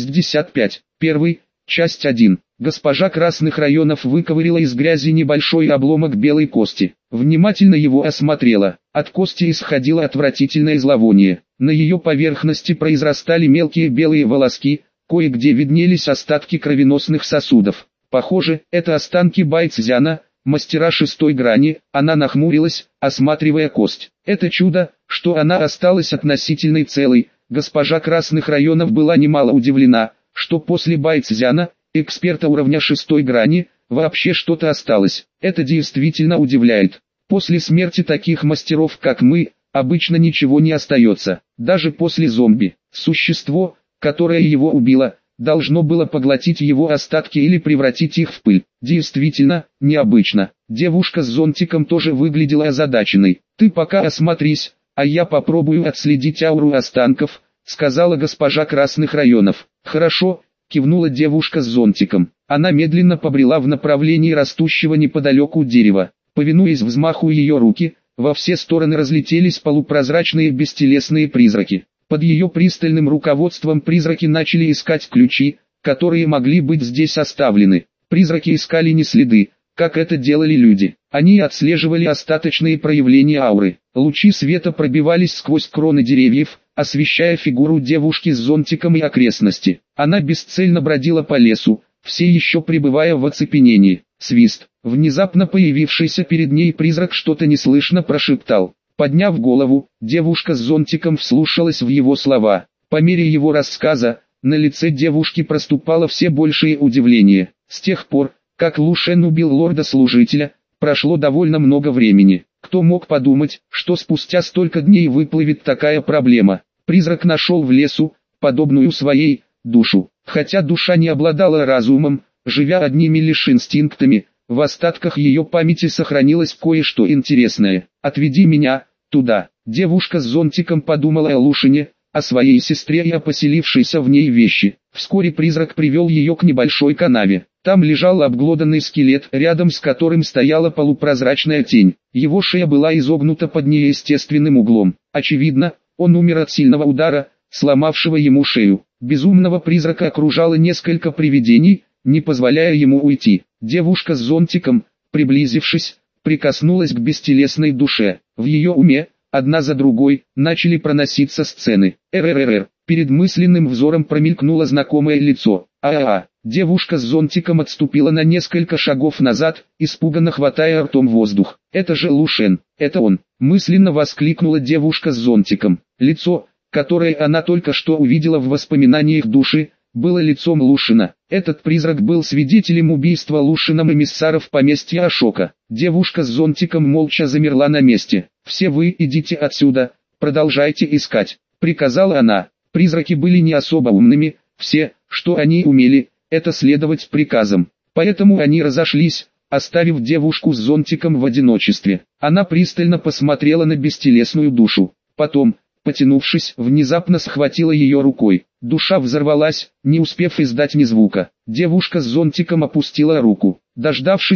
165. Часть 1. Госпожа Красных Районов выковырила из грязи небольшой обломок белой кости. Внимательно его осмотрела. От кости исходило отвратительное зловоние. На ее поверхности произрастали мелкие белые волоски, кое-где виднелись остатки кровеносных сосудов. Похоже, это останки Байцзяна, мастера шестой грани. Она нахмурилась, осматривая кость. Это чудо, что она осталась относительно целой. Госпожа Красных Районов была немало удивлена, что после Байцзяна, эксперта уровня шестой грани, вообще что-то осталось. Это действительно удивляет. После смерти таких мастеров, как мы, обычно ничего не остается. Даже после зомби. Существо, которое его убило, должно было поглотить его остатки или превратить их в пыль. Действительно, необычно. Девушка с зонтиком тоже выглядела озадаченной. «Ты пока осмотрись, а я попробую отследить ауру останков», — сказала госпожа Красных Районов. «Хорошо», — кивнула девушка с зонтиком. Она медленно побрела в направлении растущего неподалеку дерева. Повинуясь взмаху ее руки, во все стороны разлетелись полупрозрачные бестелесные призраки. Под ее пристальным руководством призраки начали искать ключи, которые могли быть здесь оставлены. Призраки искали не следы, как это делали люди. Они отслеживали остаточные проявления ауры. Лучи света пробивались сквозь кроны деревьев, освещая фигуру девушки с зонтиком и окрестности. Она бесцельно бродила по лесу, все еще пребывая в оцепенении. Свист. Внезапно появившийся перед ней призрак что-то неслышно прошептал. Подняв голову, девушка с зонтиком вслушалась в его слова. По мере его рассказа, на лице девушки проступало все большее удивление. С тех пор, как Лушен убил лорда-служителя, прошло довольно много времени. Кто мог подумать, что спустя столько дней выплывет такая проблема? Призрак нашел в лесу, подобную своей, душу. Хотя душа не обладала разумом, живя одними лишь инстинктами, в остатках ее памяти сохранилось кое-что интересное. «Отведи меня туда». Девушка с зонтиком подумала о Лушине, о своей сестре и о поселившейся в ней вещи. Вскоре призрак привел ее к небольшой канаве. Там лежал обглоданный скелет, рядом с которым стояла полупрозрачная тень. Его шея была изогнута под неестественным углом. Очевидно, он умер от сильного удара, сломавшего ему шею. Безумного призрака окружало несколько привидений, не позволяя ему уйти. Девушка с зонтиком, приблизившись, прикоснулась к бестелесной душе. В ее уме, одна за другой, начали проноситься сцены. Перед мысленным взором промелькнуло знакомое лицо. Девушка с зонтиком отступила на несколько шагов назад, испуганно хватая ртом воздух. «Это же Лушен, это он!» Мысленно воскликнула девушка с зонтиком. Лицо, которое она только что увидела в воспоминаниях души, было лицом Лушена. Этот призрак был свидетелем убийства Лушином эмиссаров поместья Ашока. Девушка с зонтиком молча замерла на месте. «Все вы идите отсюда, продолжайте искать», — приказала она. Призраки были не особо умными, все, что они умели, это следовать приказам. Поэтому они разошлись, оставив девушку с зонтиком в одиночестве. Она пристально посмотрела на бестелесную душу. Потом, потянувшись, внезапно схватила ее рукой. Душа взорвалась, не успев издать ни звука. Девушка с зонтиком опустила руку. Дождавшись,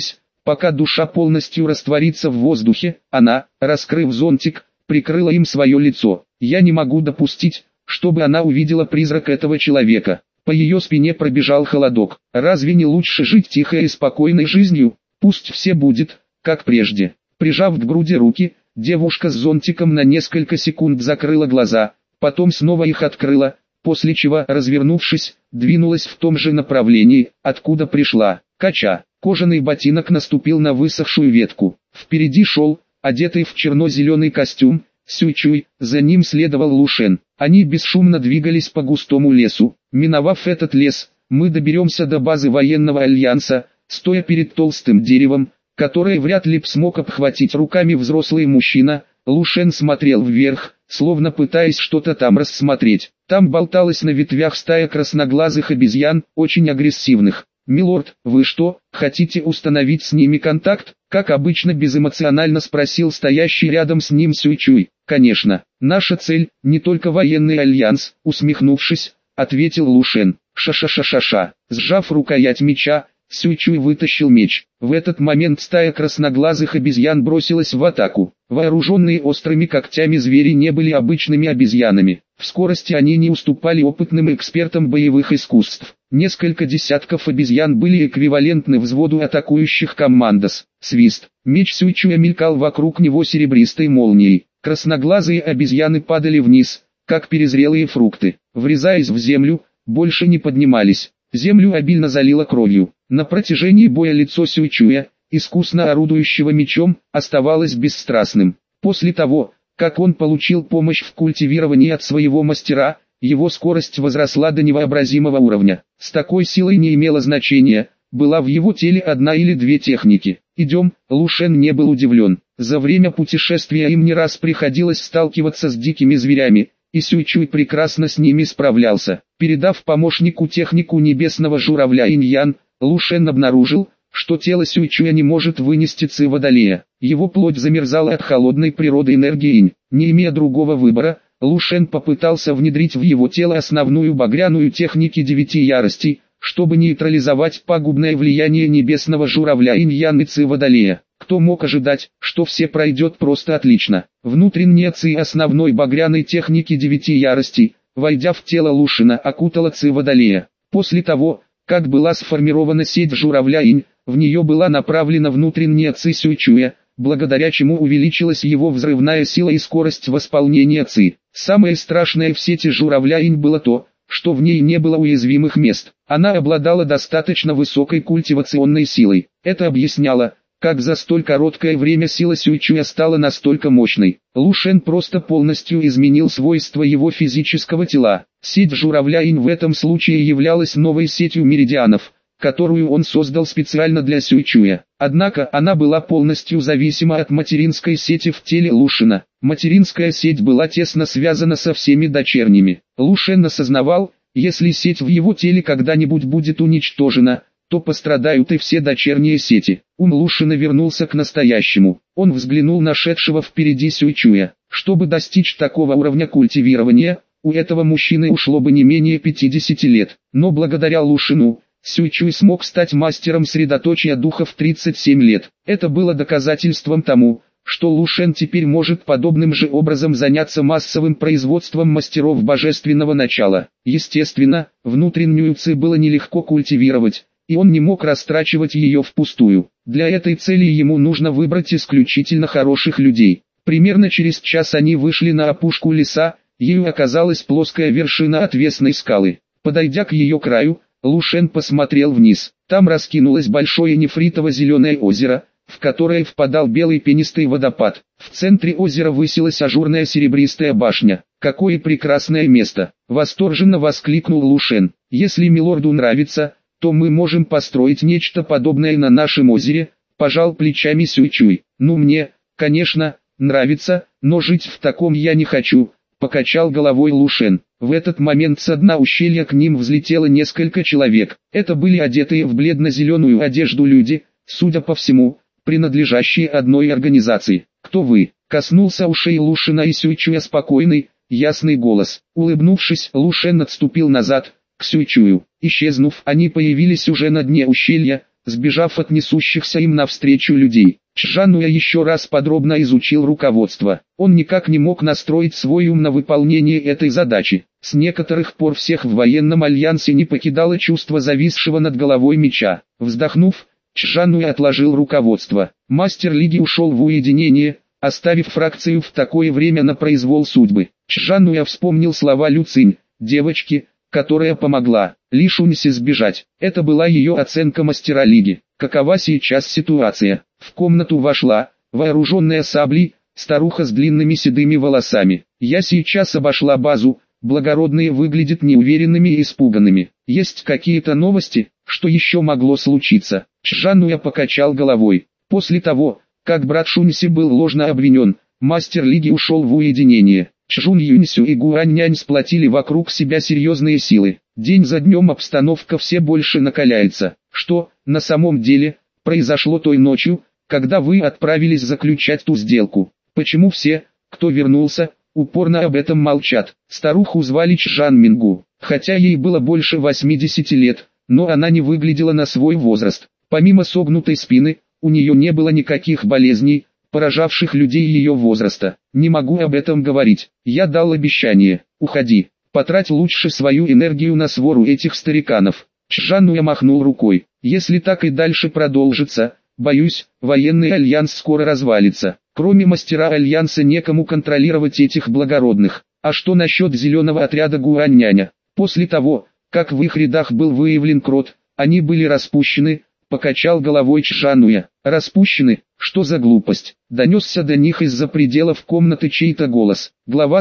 Пока душа полностью растворится в воздухе, она, раскрыв зонтик, прикрыла им свое лицо. Я не могу допустить, чтобы она увидела призрак этого человека. По ее спине пробежал холодок. Разве не лучше жить тихой и спокойной жизнью? Пусть все будет, как прежде. Прижав к груди руки, девушка с зонтиком на несколько секунд закрыла глаза, потом снова их открыла, после чего, развернувшись, двинулась в том же направлении, откуда пришла. Кача. Кожаный ботинок наступил на высохшую ветку. Впереди шел, одетый в черно-зеленый костюм, Сюйчуй, за ним следовал Лушен. Они бесшумно двигались по густому лесу. Миновав этот лес, мы доберемся до базы военного альянса, стоя перед толстым деревом, которое вряд ли б смог обхватить руками взрослый мужчина. Лушен смотрел вверх, словно пытаясь что-то там рассмотреть. Там болталась на ветвях стая красноглазых обезьян, очень агрессивных. «Милорд, вы что, хотите установить с ними контакт?» Как обычно безэмоционально спросил стоящий рядом с ним Сюйчуй. «Конечно, наша цель, не только военный альянс», усмехнувшись, ответил Лушен. «Ша-ша-ша-ша-ша». Сжав рукоять меча, Сюйчуй вытащил меч. В этот момент стая красноглазых обезьян бросилась в атаку. Вооруженные острыми когтями звери не были обычными обезьянами. В скорости они не уступали опытным экспертам боевых искусств. Несколько десятков обезьян были эквивалентны взводу атакующих командос. Свист. Меч Сюйчуя мелькал вокруг него серебристой молнией. Красноглазые обезьяны падали вниз, как перезрелые фрукты. Врезаясь в землю, больше не поднимались. Землю обильно залило кровью. На протяжении боя лицо Сюйчуя, искусно орудующего мечом, оставалось бесстрастным. После того, как он получил помощь в культивировании от своего мастера, его скорость возросла до невообразимого уровня. С такой силой не имело значения, была в его теле одна или две техники. «Идем», Лушен не был удивлен. За время путешествия им не раз приходилось сталкиваться с дикими зверями, и Сюйчуй прекрасно с ними справлялся. Передав помощнику технику небесного журавля Инь-Ян, Лушен обнаружил, что тело Сюйчуя не может вынести ци водолея. Его плоть замерзала от холодной природы энергии Инь. Не имея другого выбора, Лушен попытался внедрить в его тело основную багряную техники 9 яростей, чтобы нейтрализовать пагубное влияние небесного журавля Инь-Ян и ци водолея. Кто мог ожидать, что все пройдет просто отлично. Внутренняя ци основной багряной техники 9 яростей, войдя в тело Лушена, окутала ци водолея. После того, как была сформирована сеть журавля Инь, в нее была направлена внутренняя ци Сюйчуя, благодаря чему увеличилась его взрывная сила и скорость восполнения ци. Самое страшное в сети журавля Инь было то, что в ней не было уязвимых мест. Она обладала достаточно высокой культивационной силой. Это объясняло, как за столь короткое время сила Сюйчуя стала настолько мощной. Лушен просто полностью изменил свойства его физического тела. Сеть журавля Инь в этом случае являлась новой сетью меридианов, которую он создал специально для Сюйчуя. Однако она была полностью зависима от материнской сети в теле Лушена. Материнская сеть была тесно связана со всеми дочерними. Лушен осознавал, если сеть в его теле когда-нибудь будет уничтожена, то пострадают и все дочерние сети. Ум Лушена вернулся к настоящему. Он взглянул на шедшего впереди Сюйчуя. Чтобы достичь такого уровня культивирования, у этого мужчины ушло бы не менее 50 лет. Но благодаря Лушену, Сюйчуй смог стать мастером средоточия духа в 37 лет. Это было доказательством тому, что Лушен теперь может подобным же образом заняться массовым производством мастеров божественного начала. Естественно, внутреннюю ци было нелегко культивировать, и он не мог растрачивать ее впустую. Для этой цели ему нужно выбрать исключительно хороших людей. Примерно через час они вышли на опушку леса, ею оказалась плоская вершина отвесной скалы. Подойдя к ее краю, Лушен посмотрел вниз. Там раскинулось большое нефритово-зеленое озеро, в которое впадал белый пенистый водопад. В центре озера высилась ажурная серебристая башня. «Какое прекрасное место!» — восторженно воскликнул Лушен. «Если милорду нравится, то мы можем построить нечто подобное на нашем озере», — пожал плечами Сюйчуй. «Ну мне, конечно, нравится, но жить в таком я не хочу», — покачал головой Лушен. В этот момент со дна ущелья к ним взлетело несколько человек. Это были одетые в бледно-зеленую одежду люди, судя по всему, принадлежащие одной организации. «Кто вы?» — коснулся ушей Лушена и Сюйчуя спокойный, ясный голос. Улыбнувшись, Лушен отступил назад, к Сюйчую. Исчезнув, они появились уже на дне ущелья, сбежав от несущихся им навстречу людей. Чжануя еще раз подробно изучил руководство. Он никак не мог настроить свой ум на выполнение этой задачи. С некоторых пор всех в военном альянсе не покидало чувство зависшего над головой меча. Вздохнув, Чжануя отложил руководство. Мастер Лиги ушел в уединение, оставив фракцию в такое время на произвол судьбы. Чжануя вспомнил слова Лю Цинь, девочки, которая помогла Ли Шуньси сбежать. Это была ее оценка мастера Лиги. Какова сейчас ситуация? В комнату вошла, вооруженная саблей, старуха с длинными седыми волосами. Я сейчас обошла базу, благородные выглядят неуверенными и испуганными. Есть какие-то новости, что еще могло случиться? Чжануя покачал головой. После того, как брат Шуньси был ложно обвинен, мастер Лиги ушел в уединение. Чжун Юньсю и Гуаннянь сплотили вокруг себя серьезные силы. День за днем обстановка все больше накаляется. Что, на самом деле, произошло той ночью, когда вы отправились заключать ту сделку? Почему все, кто вернулся, упорно об этом молчат? Старуху звали Чжан Мингу. Хотя ей было больше 80 лет, но она не выглядела на свой возраст. Помимо согнутой спины, у нее не было никаких болезней, поражавших людей ее возраста. Не могу об этом говорить. Я дал обещание. Уходи. Потрать лучше свою энергию на свору этих стариканов. Чжануя махнул рукой. Если так и дальше продолжится, боюсь, военный альянс скоро развалится. Кроме мастера альянса некому контролировать этих благородных. А что насчет зеленого отряда Гуанняня? После того, как в их рядах был выявлен крот, они были распущены, покачал головой Чжануя. Распущены? Что за глупость? Донесся до них из-за пределов комнаты чей-то голос. Глава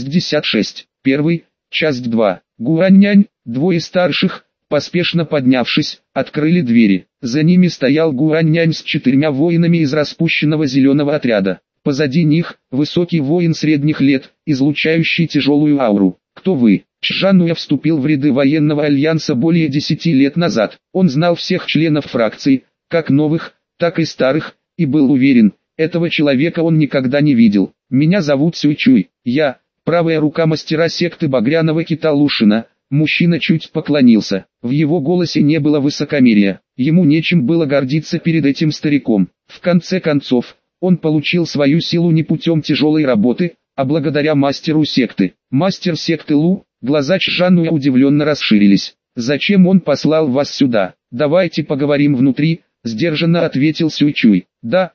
166. 1. Часть 2. Гуаннянь, двое старших, поспешно поднявшись, открыли двери. За ними стоял Гуаннянь с 4 воинами из распущенного зеленого отряда. Позади них, высокий воин средних лет, излучающий тяжелую ауру. Кто вы? Чжануя вступил в ряды военного альянса более 10 лет назад. Он знал всех членов фракций, как новых, так и старых, и был уверен, этого человека он никогда не видел. Меня зовут Сюйчуй. Я, правая рука мастера секты Багряного Кита Лушина. Мужчина чуть поклонился. В его голосе не было высокомерия. Ему нечем было гордиться перед этим стариком. В конце концов, он получил свою силу не путем тяжелой работы, а благодаря мастеру секты. Мастер секты Лу, глаза Чжануя удивленно расширились. «Зачем он послал вас сюда? Давайте поговорим внутри», — сдержанно ответил Сюйчуй. «Да,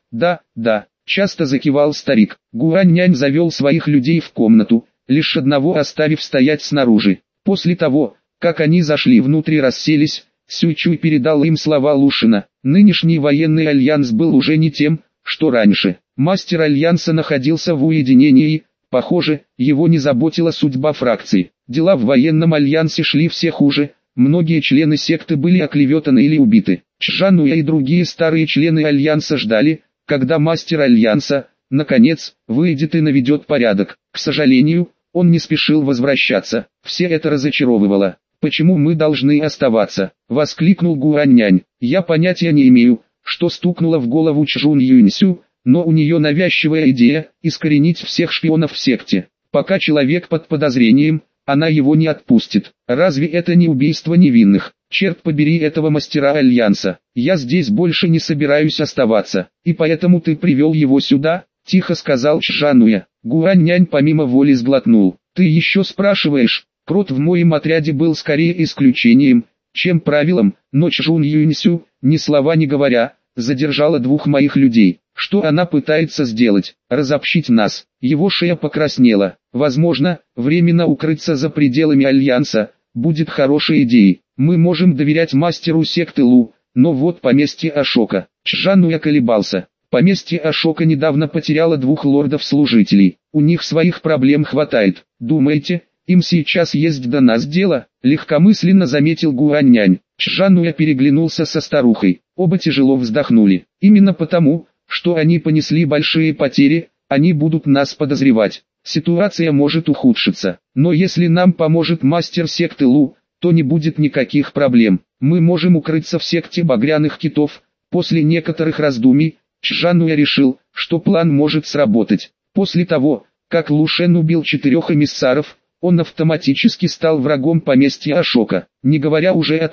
часто закивал старик. Гуаннянь завел своих людей в комнату, лишь одного оставив стоять снаружи. После того, как они зашли внутрь и расселись, Сюйчуй передал им слова Лушина. Нынешний военный альянс был уже не тем, что раньше. Мастер альянса находился в уединении, похоже, его не заботила судьба фракции. Дела в военном альянсе шли все хуже, многие члены секты были оклеветаны или убиты. Чжануя и другие старые члены альянса ждали, когда мастер альянса, наконец, выйдет и наведет порядок. К сожалению, он не спешил возвращаться. Все это разочаровывало. «Почему мы должны оставаться?» — воскликнул Гуаннянь. «Я понятия не имею, что стукнуло в голову Чжун Юньсю, но у нее навязчивая идея — искоренить всех шпионов в секте. Пока человек под подозрением, она его не отпустит. Разве это не убийство невинных? Черт побери этого мастера альянса. Я здесь больше не собираюсь оставаться, и поэтому ты привел его сюда?» — тихо сказал Чжануя. Гуаннянь помимо воли сглотнул. «Ты еще спрашиваешь?» Крот в моем отряде был скорее исключением, чем правилом, но Чжун Юньсю, ни слова не говоря, задержала 2 моих людей. Что она пытается сделать? Разобщить нас. Его шея покраснела. Возможно, временно укрыться за пределами альянса будет хорошей идеей. Мы можем доверять мастеру секты Лу, но вот поместье Ашока. Чжануя колебался. Поместье Ашока недавно потеряло 2 лордов-служителей. У них своих проблем хватает. Думаете, им сейчас есть до нас дело? Легкомысленно заметил Гуаннянь. Чжануя переглянулся со старухой. Оба тяжело вздохнули. Именно потому, что они понесли большие потери, они будут нас подозревать. Ситуация может ухудшиться. Но если нам поможет мастер секты Лу, то не будет никаких проблем. Мы можем укрыться в секте Багряных Китов. После некоторых раздумий, Чжануя решил, что план может сработать. После того, как Лушен убил 4 эмиссаров, он автоматически стал врагом поместья Ашока, не говоря уже о том,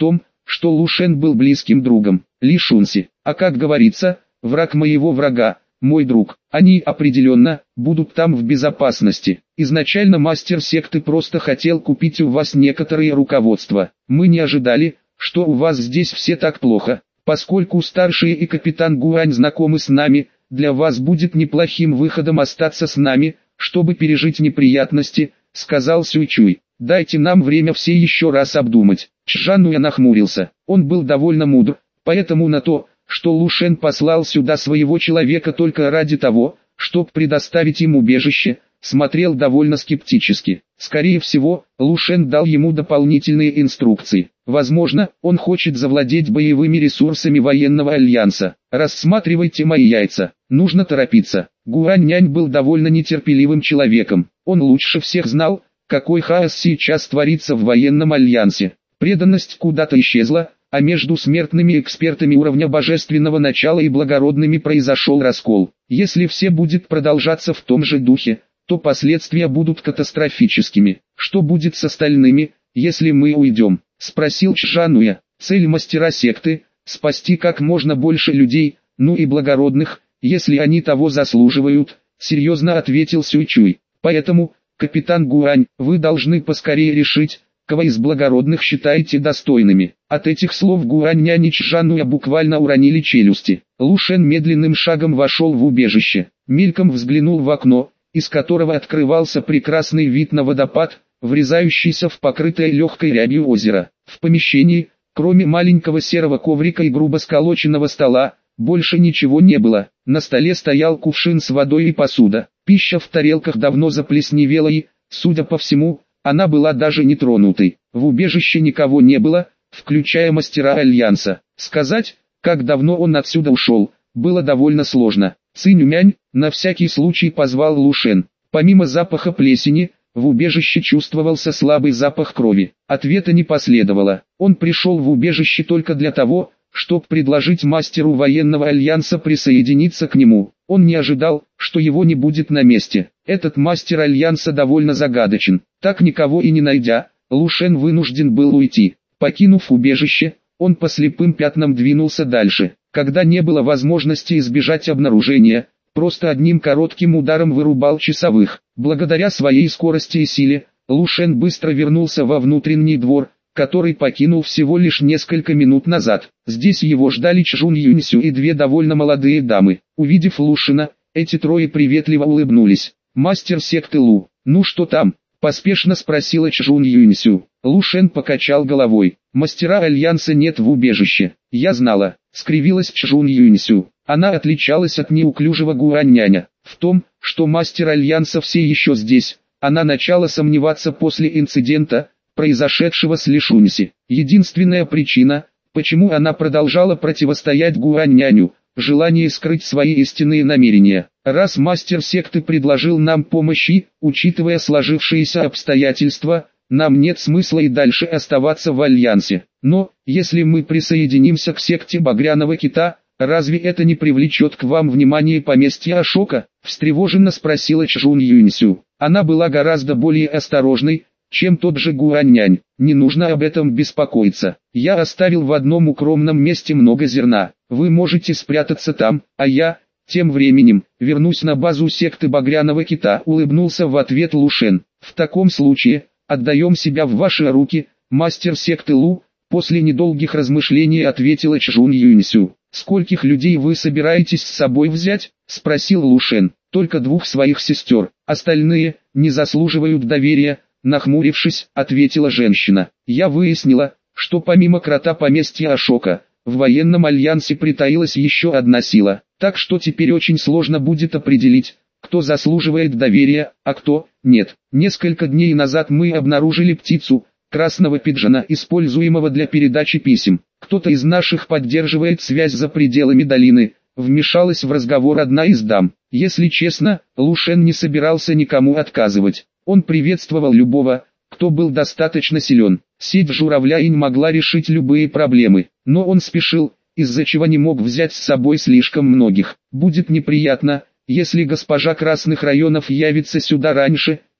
что Лушен был близким другом Ли Шунси. А как говорится, враг моего врага, мой друг. Они определенно будут там в безопасности. Изначально мастер секты просто хотел купить у вас некоторые руководства. Мы не ожидали, что у вас здесь все так плохо. Поскольку старшие и капитан Гуань знакомы с нами, для вас будет неплохим выходом остаться с нами, чтобы пережить неприятности, сказал Сюйчуй. Дайте нам время все еще раз обдумать. Чжануя нахмурился. Он был довольно мудр, поэтому на то, что Лушен послал сюда своего человека только ради того, чтобы предоставить им убежище, смотрел довольно скептически. Скорее всего, Лушен дал ему дополнительные инструкции. Возможно, он хочет завладеть боевыми ресурсами военного альянса. Рассматривайте мои яйца. Нужно торопиться. Гуань-нянь был довольно нетерпеливым человеком. Он лучше всех знал, какой хаос сейчас творится в военном альянсе. Преданность куда-то исчезла, а между смертными экспертами уровня божественного начала и благородными произошел раскол. Если все будет продолжаться в том же духе, то последствия будут катастрофическими. Что будет с остальными, если мы уйдем? Спросил Чжануя. Цель мастера секты – спасти как можно больше людей, ну и благородных, если они того заслуживают, серьезно ответил Сюйчуй. Поэтому, капитан Гуань, вы должны поскорее решить, кого из благородных считаете достойными. От этих слов Гуань-нянь и Чжануя буквально уронили челюсти. Лушен медленным шагом вошел в убежище, мельком взглянул в окно, из которого открывался прекрасный вид на водопад, врезающийся в покрытое легкой рябью озеро. В помещении, кроме маленького серого коврика и грубо сколоченного стола, больше ничего не было. На столе стоял кувшин с водой и посуда. Пища в тарелках давно заплесневела и, судя по всему, она была даже не тронутой. В убежище никого не было, включая мастера Альянса. Сказать, как давно он отсюда ушел, было довольно сложно. Цинь-мянь на всякий случай позвал Лушен. Помимо запаха плесени, в убежище чувствовался слабый запах крови. Ответа не последовало. Он пришел в убежище только для того, чтобы предложить мастеру военного альянса присоединиться к нему. Он не ожидал, что его не будет на месте. Этот мастер альянса довольно загадочен. Так никого и не найдя, Лушен вынужден был уйти. Покинув убежище, он по слепым пятнам двинулся дальше. Когда не было возможности избежать обнаружения, просто одним коротким ударом вырубал часовых. Благодаря своей скорости и силе, Лушен быстро вернулся во внутренний двор, который покинул всего лишь несколько минут назад. Здесь его ждали Чжун Юньсю и две довольно молодые дамы. Увидев Лушена, эти трое приветливо улыбнулись. «Мастер секты Лу, ну что там?» – поспешно спросила Чжун Юньсю. Лушен покачал головой. «Мастера Альянса нет в убежище». «Я знала», – скривилась Чжун Юньсю. Она отличалась от неуклюжего Гуань-няня. В том, что мастер Альянса все еще здесь, она начала сомневаться после инцидента, произошедшего с Ли Шунси. Единственная причина, почему она продолжала противостоять Гуань-няню, желание скрыть свои истинные намерения. Раз мастер секты предложил нам помощь и, учитывая сложившиеся обстоятельства, нам нет смысла и дальше оставаться в Альянсе. Но, если мы присоединимся к секте Багряного Кита, разве это не привлечет к вам внимание поместья Ашока? Встревоженно спросила Чжун Юньсю. Она была гораздо более осторожной, чем тот же Гуань-нянь. Не нужно об этом беспокоиться. Я оставил в одном укромном месте много зерна. Вы можете спрятаться там, а я, тем временем, вернусь на базу секты Багряного Кита. Улыбнулся в ответ Лушен. В таком случае, отдаем себя в ваши руки, мастер секты Лу. После недолгих размышлений ответила Чжун Юньсю. «Скольких людей вы собираетесь с собой взять?» – спросил Лушен. «Только двух своих сестер. Остальные не заслуживают доверия». Нахмурившись, ответила женщина. «Я выяснила, что помимо крота поместья Ашока, в военном альянсе притаилась еще одна сила. Так что теперь очень сложно будет определить, кто заслуживает доверия, а кто нет. Несколько дней назад мы обнаружили птицу, красного пиджона, используемого для передачи писем. Кто-то из наших поддерживает связь за пределами долины». Вмешалась в разговор одна из дам. Если честно, Лушен не собирался никому отказывать. Он приветствовал любого, кто был достаточно силен. Сеть журавля-инь могла решить любые проблемы, но он спешил, из-за чего не мог взять с собой слишком многих. Будет неприятно, если госпожа Красных районов явится сюда раньше,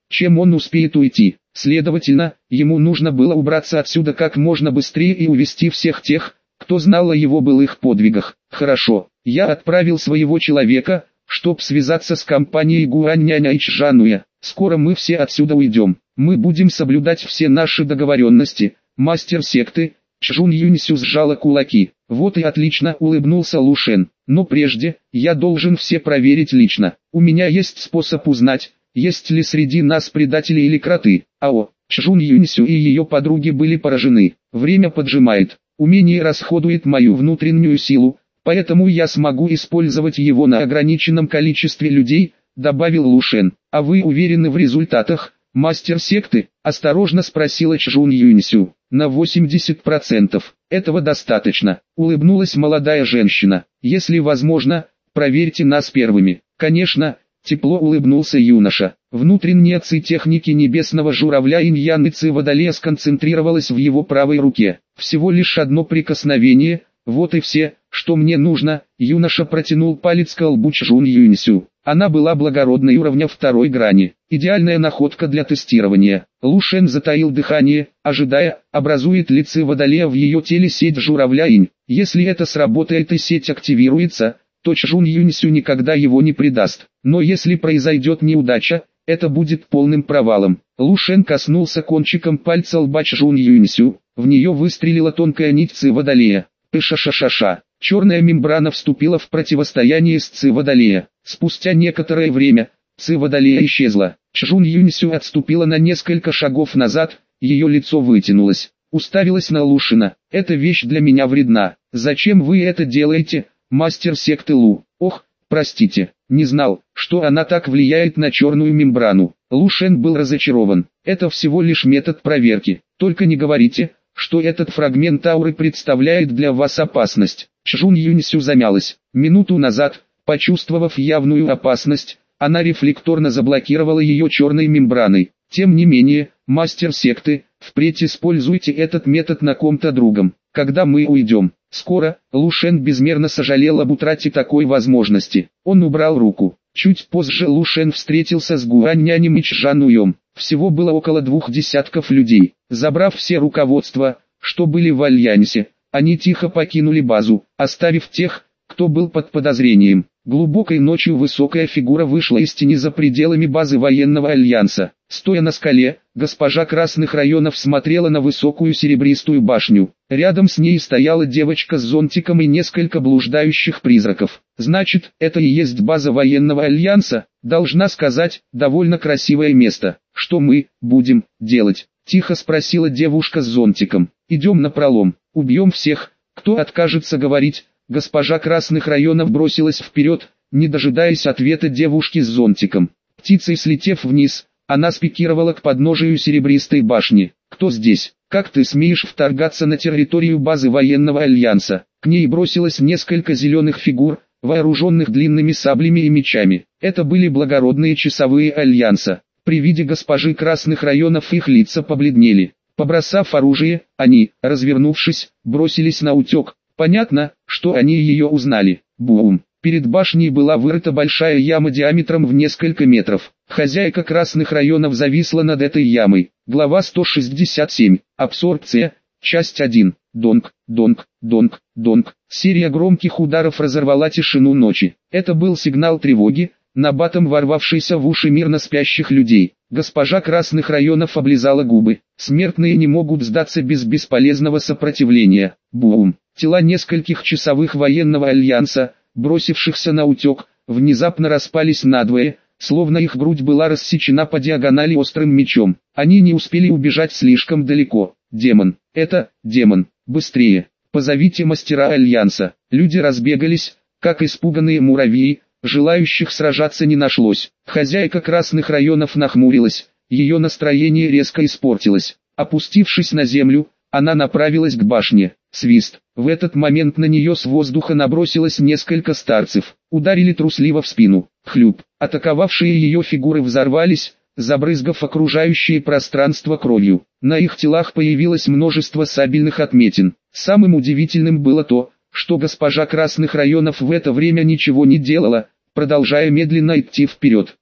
чем он успеет уйти. Следовательно, ему нужно было убраться отсюда как можно быстрее и увести всех тех, кто знал о его былых подвигах. Хорошо, я отправил своего человека, чтоб связаться с компанией Гуанняня и Чжануя. Скоро мы все отсюда уйдем. Мы будем соблюдать все наши договоренности. Мастер секты, Чжун Юньсю сжала кулаки. Вот и отлично, улыбнулся Лу Шен. Но прежде, я должен все проверить лично. У меня есть способ узнать, есть ли среди нас предатели или кроты. Ао, Чжун Юньсю и ее подруги были поражены. Время поджимает. Умение расходует мою внутреннюю силу, поэтому я смогу использовать его на ограниченном количестве людей, добавил Лу Шен. А вы уверены в результатах, мастер секты? Осторожно спросила Чжун Юньсю. На 80%. Этого достаточно, улыбнулась молодая женщина. Если возможно, проверьте нас первыми. Конечно, тепло улыбнулся юноша. Внутренняя ци техники небесного журавля инь-ян и ци водолея сконцентрировалась в его правой руке. Всего лишь одно прикосновение, вот и все, что мне нужно. Юноша протянул палец к лбу Чжун Юньсю. Она была благородной уровня второй грани. Идеальная находка для тестирования. Лу Шен затаил дыхание, ожидая, образует ли ци водолея в ее теле сеть журавля инь. Если это сработает и сеть активируется, то Чжун Юньсю никогда его не предаст. Но если произойдет неудача, это будет полным провалом. Лу Шен коснулся кончиком пальца лба Чжун Юньсю, в нее выстрелила тонкая нить ци водолея. Пыша-ша-ша-ша. Черная мембрана вступила в противостояние с ци водолея. Спустя некоторое время, ци водолея исчезла. Чжун Юньсю отступила на несколько шагов назад, ее лицо вытянулось. Уставилась на Лу Шена. «Эта вещь для меня вредна. Зачем вы это делаете, мастер секты Лу?» «Ох, простите, не знал, что она так влияет на черную мембрану». Лу Шен был разочарован. «Это всего лишь метод проверки. Только не говорите, что этот фрагмент ауры представляет для вас опасность». Чжун Юньсю замялась. Минуту назад, почувствовав явную опасность, она рефлекторно заблокировала ее черной мембраной. Тем не менее, мастер секты, впредь используйте этот метод на ком-то другом. Когда мы уйдем, скоро, Лу Шен безмерно сожалел об утрате такой возможности. Он убрал руку. Чуть позже Лу Шен встретился с Гуаннянем и Чжануем. Всего было около 2 десятков людей. Забрав все руководства, что были в Альянсе, они тихо покинули базу, оставив тех, кто был под подозрением. Глубокой ночью высокая фигура вышла из тени за пределами базы военного альянса. Стоя на скале, госпожа Красных районов смотрела на высокую серебристую башню. Рядом с ней стояла девочка с зонтиком и несколько блуждающих призраков. Значит, это и есть база военного альянса? Должна сказать, довольно красивое место. Что мы будем делать? Тихо спросила девушка с зонтиком. Идем напролом, убьем всех, кто откажется говорить. Госпожа Красных районов бросилась вперед, не дожидаясь ответа девушки с зонтиком. Птицей слетев вниз, она спикировала к подножию серебристой башни. «Кто здесь? Как ты смеешь вторгаться на территорию базы военного альянса?» К ней бросилось несколько зеленых фигур, вооруженных длинными саблями и мечами. Это были благородные часовые альянса. При виде госпожи Красных районов их лица побледнели. Побросав оружие, они, развернувшись, бросились на утек. Понятно, что они ее узнали. Бум! Перед башней была вырыта большая яма диаметром в несколько метров. Хозяйка Красных районов зависла над этой ямой. Глава 167. Абсорбция. Часть 1. Донг, донг, донг, донг. Серия громких ударов разорвала тишину ночи. Это был сигнал тревоги, набатом ворвавшийся в уши мирно спящих людей. Госпожа Красных районов облизала губы. Смертные не могут сдаться без бесполезного сопротивления. Бум! Тела нескольких часовых военного альянса, бросившихся на утек, внезапно распались надвое, словно их грудь была рассечена по диагонали острым мечом. Они не успели убежать слишком далеко. Демон! Это демон! Быстрее! Позовите мастера альянса! Люди разбегались, как испуганные муравьи. Желающих сражаться не нашлось. Хозяйка Красных районов нахмурилась, ее настроение резко испортилось. Опустившись на землю, она направилась к башне. Свист. В этот момент на нее с воздуха набросилось несколько старцев. Ударили трусливо в спину. Хлюп. Атаковавшие ее фигуры взорвались, забрызгав окружающее пространство кровью. На их телах появилось множество сабельных отметин. Самым удивительным было то, что госпожа Красных районов в это время ничего не делала, продолжая медленно идти вперед.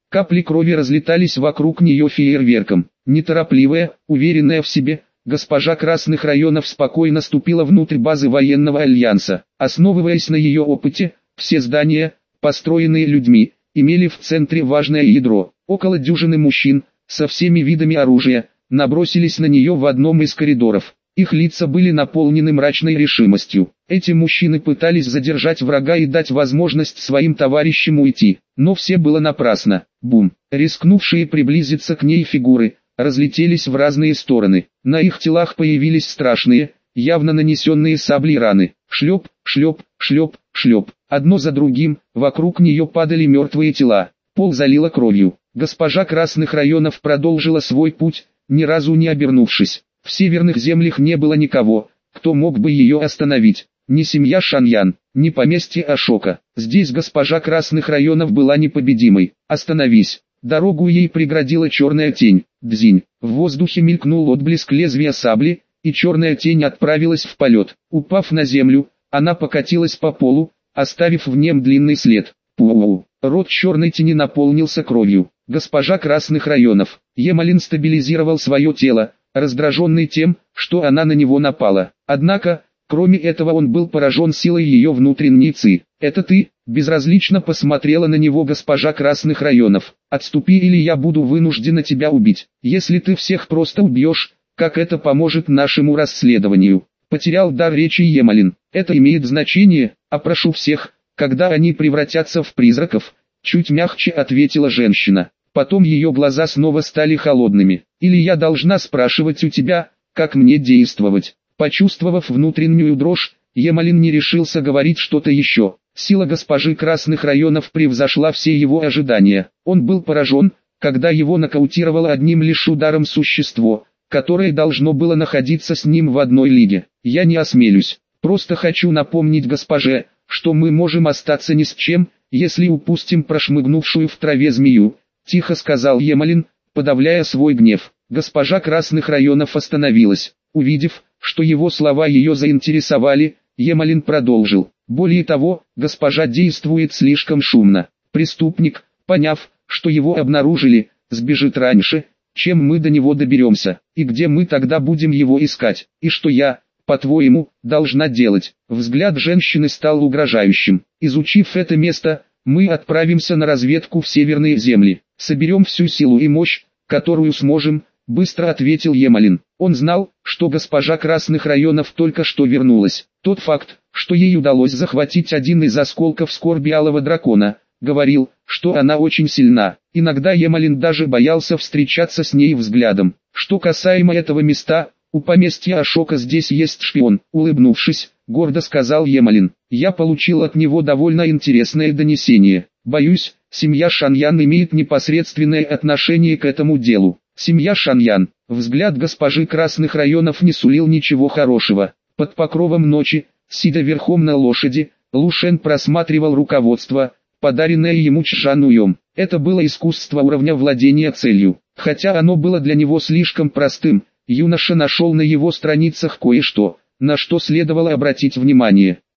Капли крови разлетались вокруг нее фейерверком. Неторопливая, уверенная в себе, госпожа Красных районов спокойно ступила внутрь базы военного альянса. Основываясь на ее опыте, все здания, построенные людьми, имели в центре важное ядро. Около дюжины мужчин, со всеми видами оружия, набросились на нее в одном из коридоров. Их лица были наполнены мрачной решимостью. Эти мужчины пытались задержать врага и дать возможность своим товарищам уйти, но все было напрасно. Бум! Рискнувшие приблизиться к ней фигуры разлетелись в разные стороны. На их телах появились страшные, явно нанесенные саблей раны. Шлеп, шлеп, шлеп, шлеп. Одно за другим, вокруг нее падали мертвые тела. Пол залило кровью. Госпожа Красных районов продолжила свой путь, ни разу не обернувшись. В северных землях не было никого, кто мог бы ее остановить. Ни семья Шаньян, ни поместье Ашока. Здесь госпожа Красных районов была непобедимой. «Остановись!» Дорогу ей преградила черная тень. Дзинь. В воздухе мелькнул отблеск лезвия сабли, и черная тень отправилась в полет. Упав на землю, она покатилась по полу, оставив в нем длинный след. Пу-у-у. Рот черной тени наполнился кровью. Госпожа Красных районов. Емалин стабилизировал свое тело, раздраженный тем, что она на него напала. Однако, кроме этого он был поражен силой ее внутренней ци. «Это ты?» – безразлично посмотрела на него госпожа Красных районов. «Отступи, или я буду вынуждена тебя убить. Если ты всех просто убьешь, как это поможет нашему расследованию?» Потерял дар речи Емалин. «Это имеет значение, опрошу всех, когда они превратятся в призраков», – чуть мягче ответила женщина. Потом ее глаза снова стали холодными. «Или я должна спрашивать у тебя, как мне действовать?» Почувствовав внутреннюю дрожь, Емалин не решился говорить что-то еще. Сила госпожи Красных районов превзошла все его ожидания. Он был поражен, когда его нокаутировало одним лишь ударом существо, которое должно было находиться с ним в одной лиге. «Я не осмелюсь. Просто хочу напомнить госпоже, что мы можем остаться ни с чем, если упустим прошмыгнувшую в траве змею», — тихо сказал Емалин, подавляя свой гнев. Госпожа Красных районов остановилась. Увидев, что его слова ее заинтересовали, Емалин продолжил. «Более того, госпожа действует слишком шумно. Преступник, поняв, что его обнаружили, сбежит раньше, чем мы до него доберемся. И где мы тогда будем его искать? И что я, по-твоему, должна делать?» Взгляд женщины стал угрожающим. «Изучив это место, мы отправимся на разведку в северные земли. Соберем всю силу и мощь, которую сможем», — быстро ответил Емалин. Он знал, что госпожа Красных районов только что вернулась. Тот факт, что ей удалось захватить один из осколков скорби Алого дракона, говорил, что она очень сильна. Иногда Емалин даже боялся встречаться с ней взглядом. «Что касаемо этого места, у поместья Ашока здесь есть шпион», — улыбнувшись, гордо сказал Емалин. «Я получил от него довольно интересное донесение. Боюсь, семья Шаньян имеет непосредственное отношение к этому делу». Семья Шаньян. Взгляд госпожи Красных районов не сулил ничего хорошего. Под покровом ночи, сидя верхом на лошади, Лу Шен просматривал руководство, подаренное ему Чжануем. Это было искусство уровня владения целью. Хотя оно было для него слишком простым, юноша нашел на его страницах кое-что, на что следовало обратить внимание.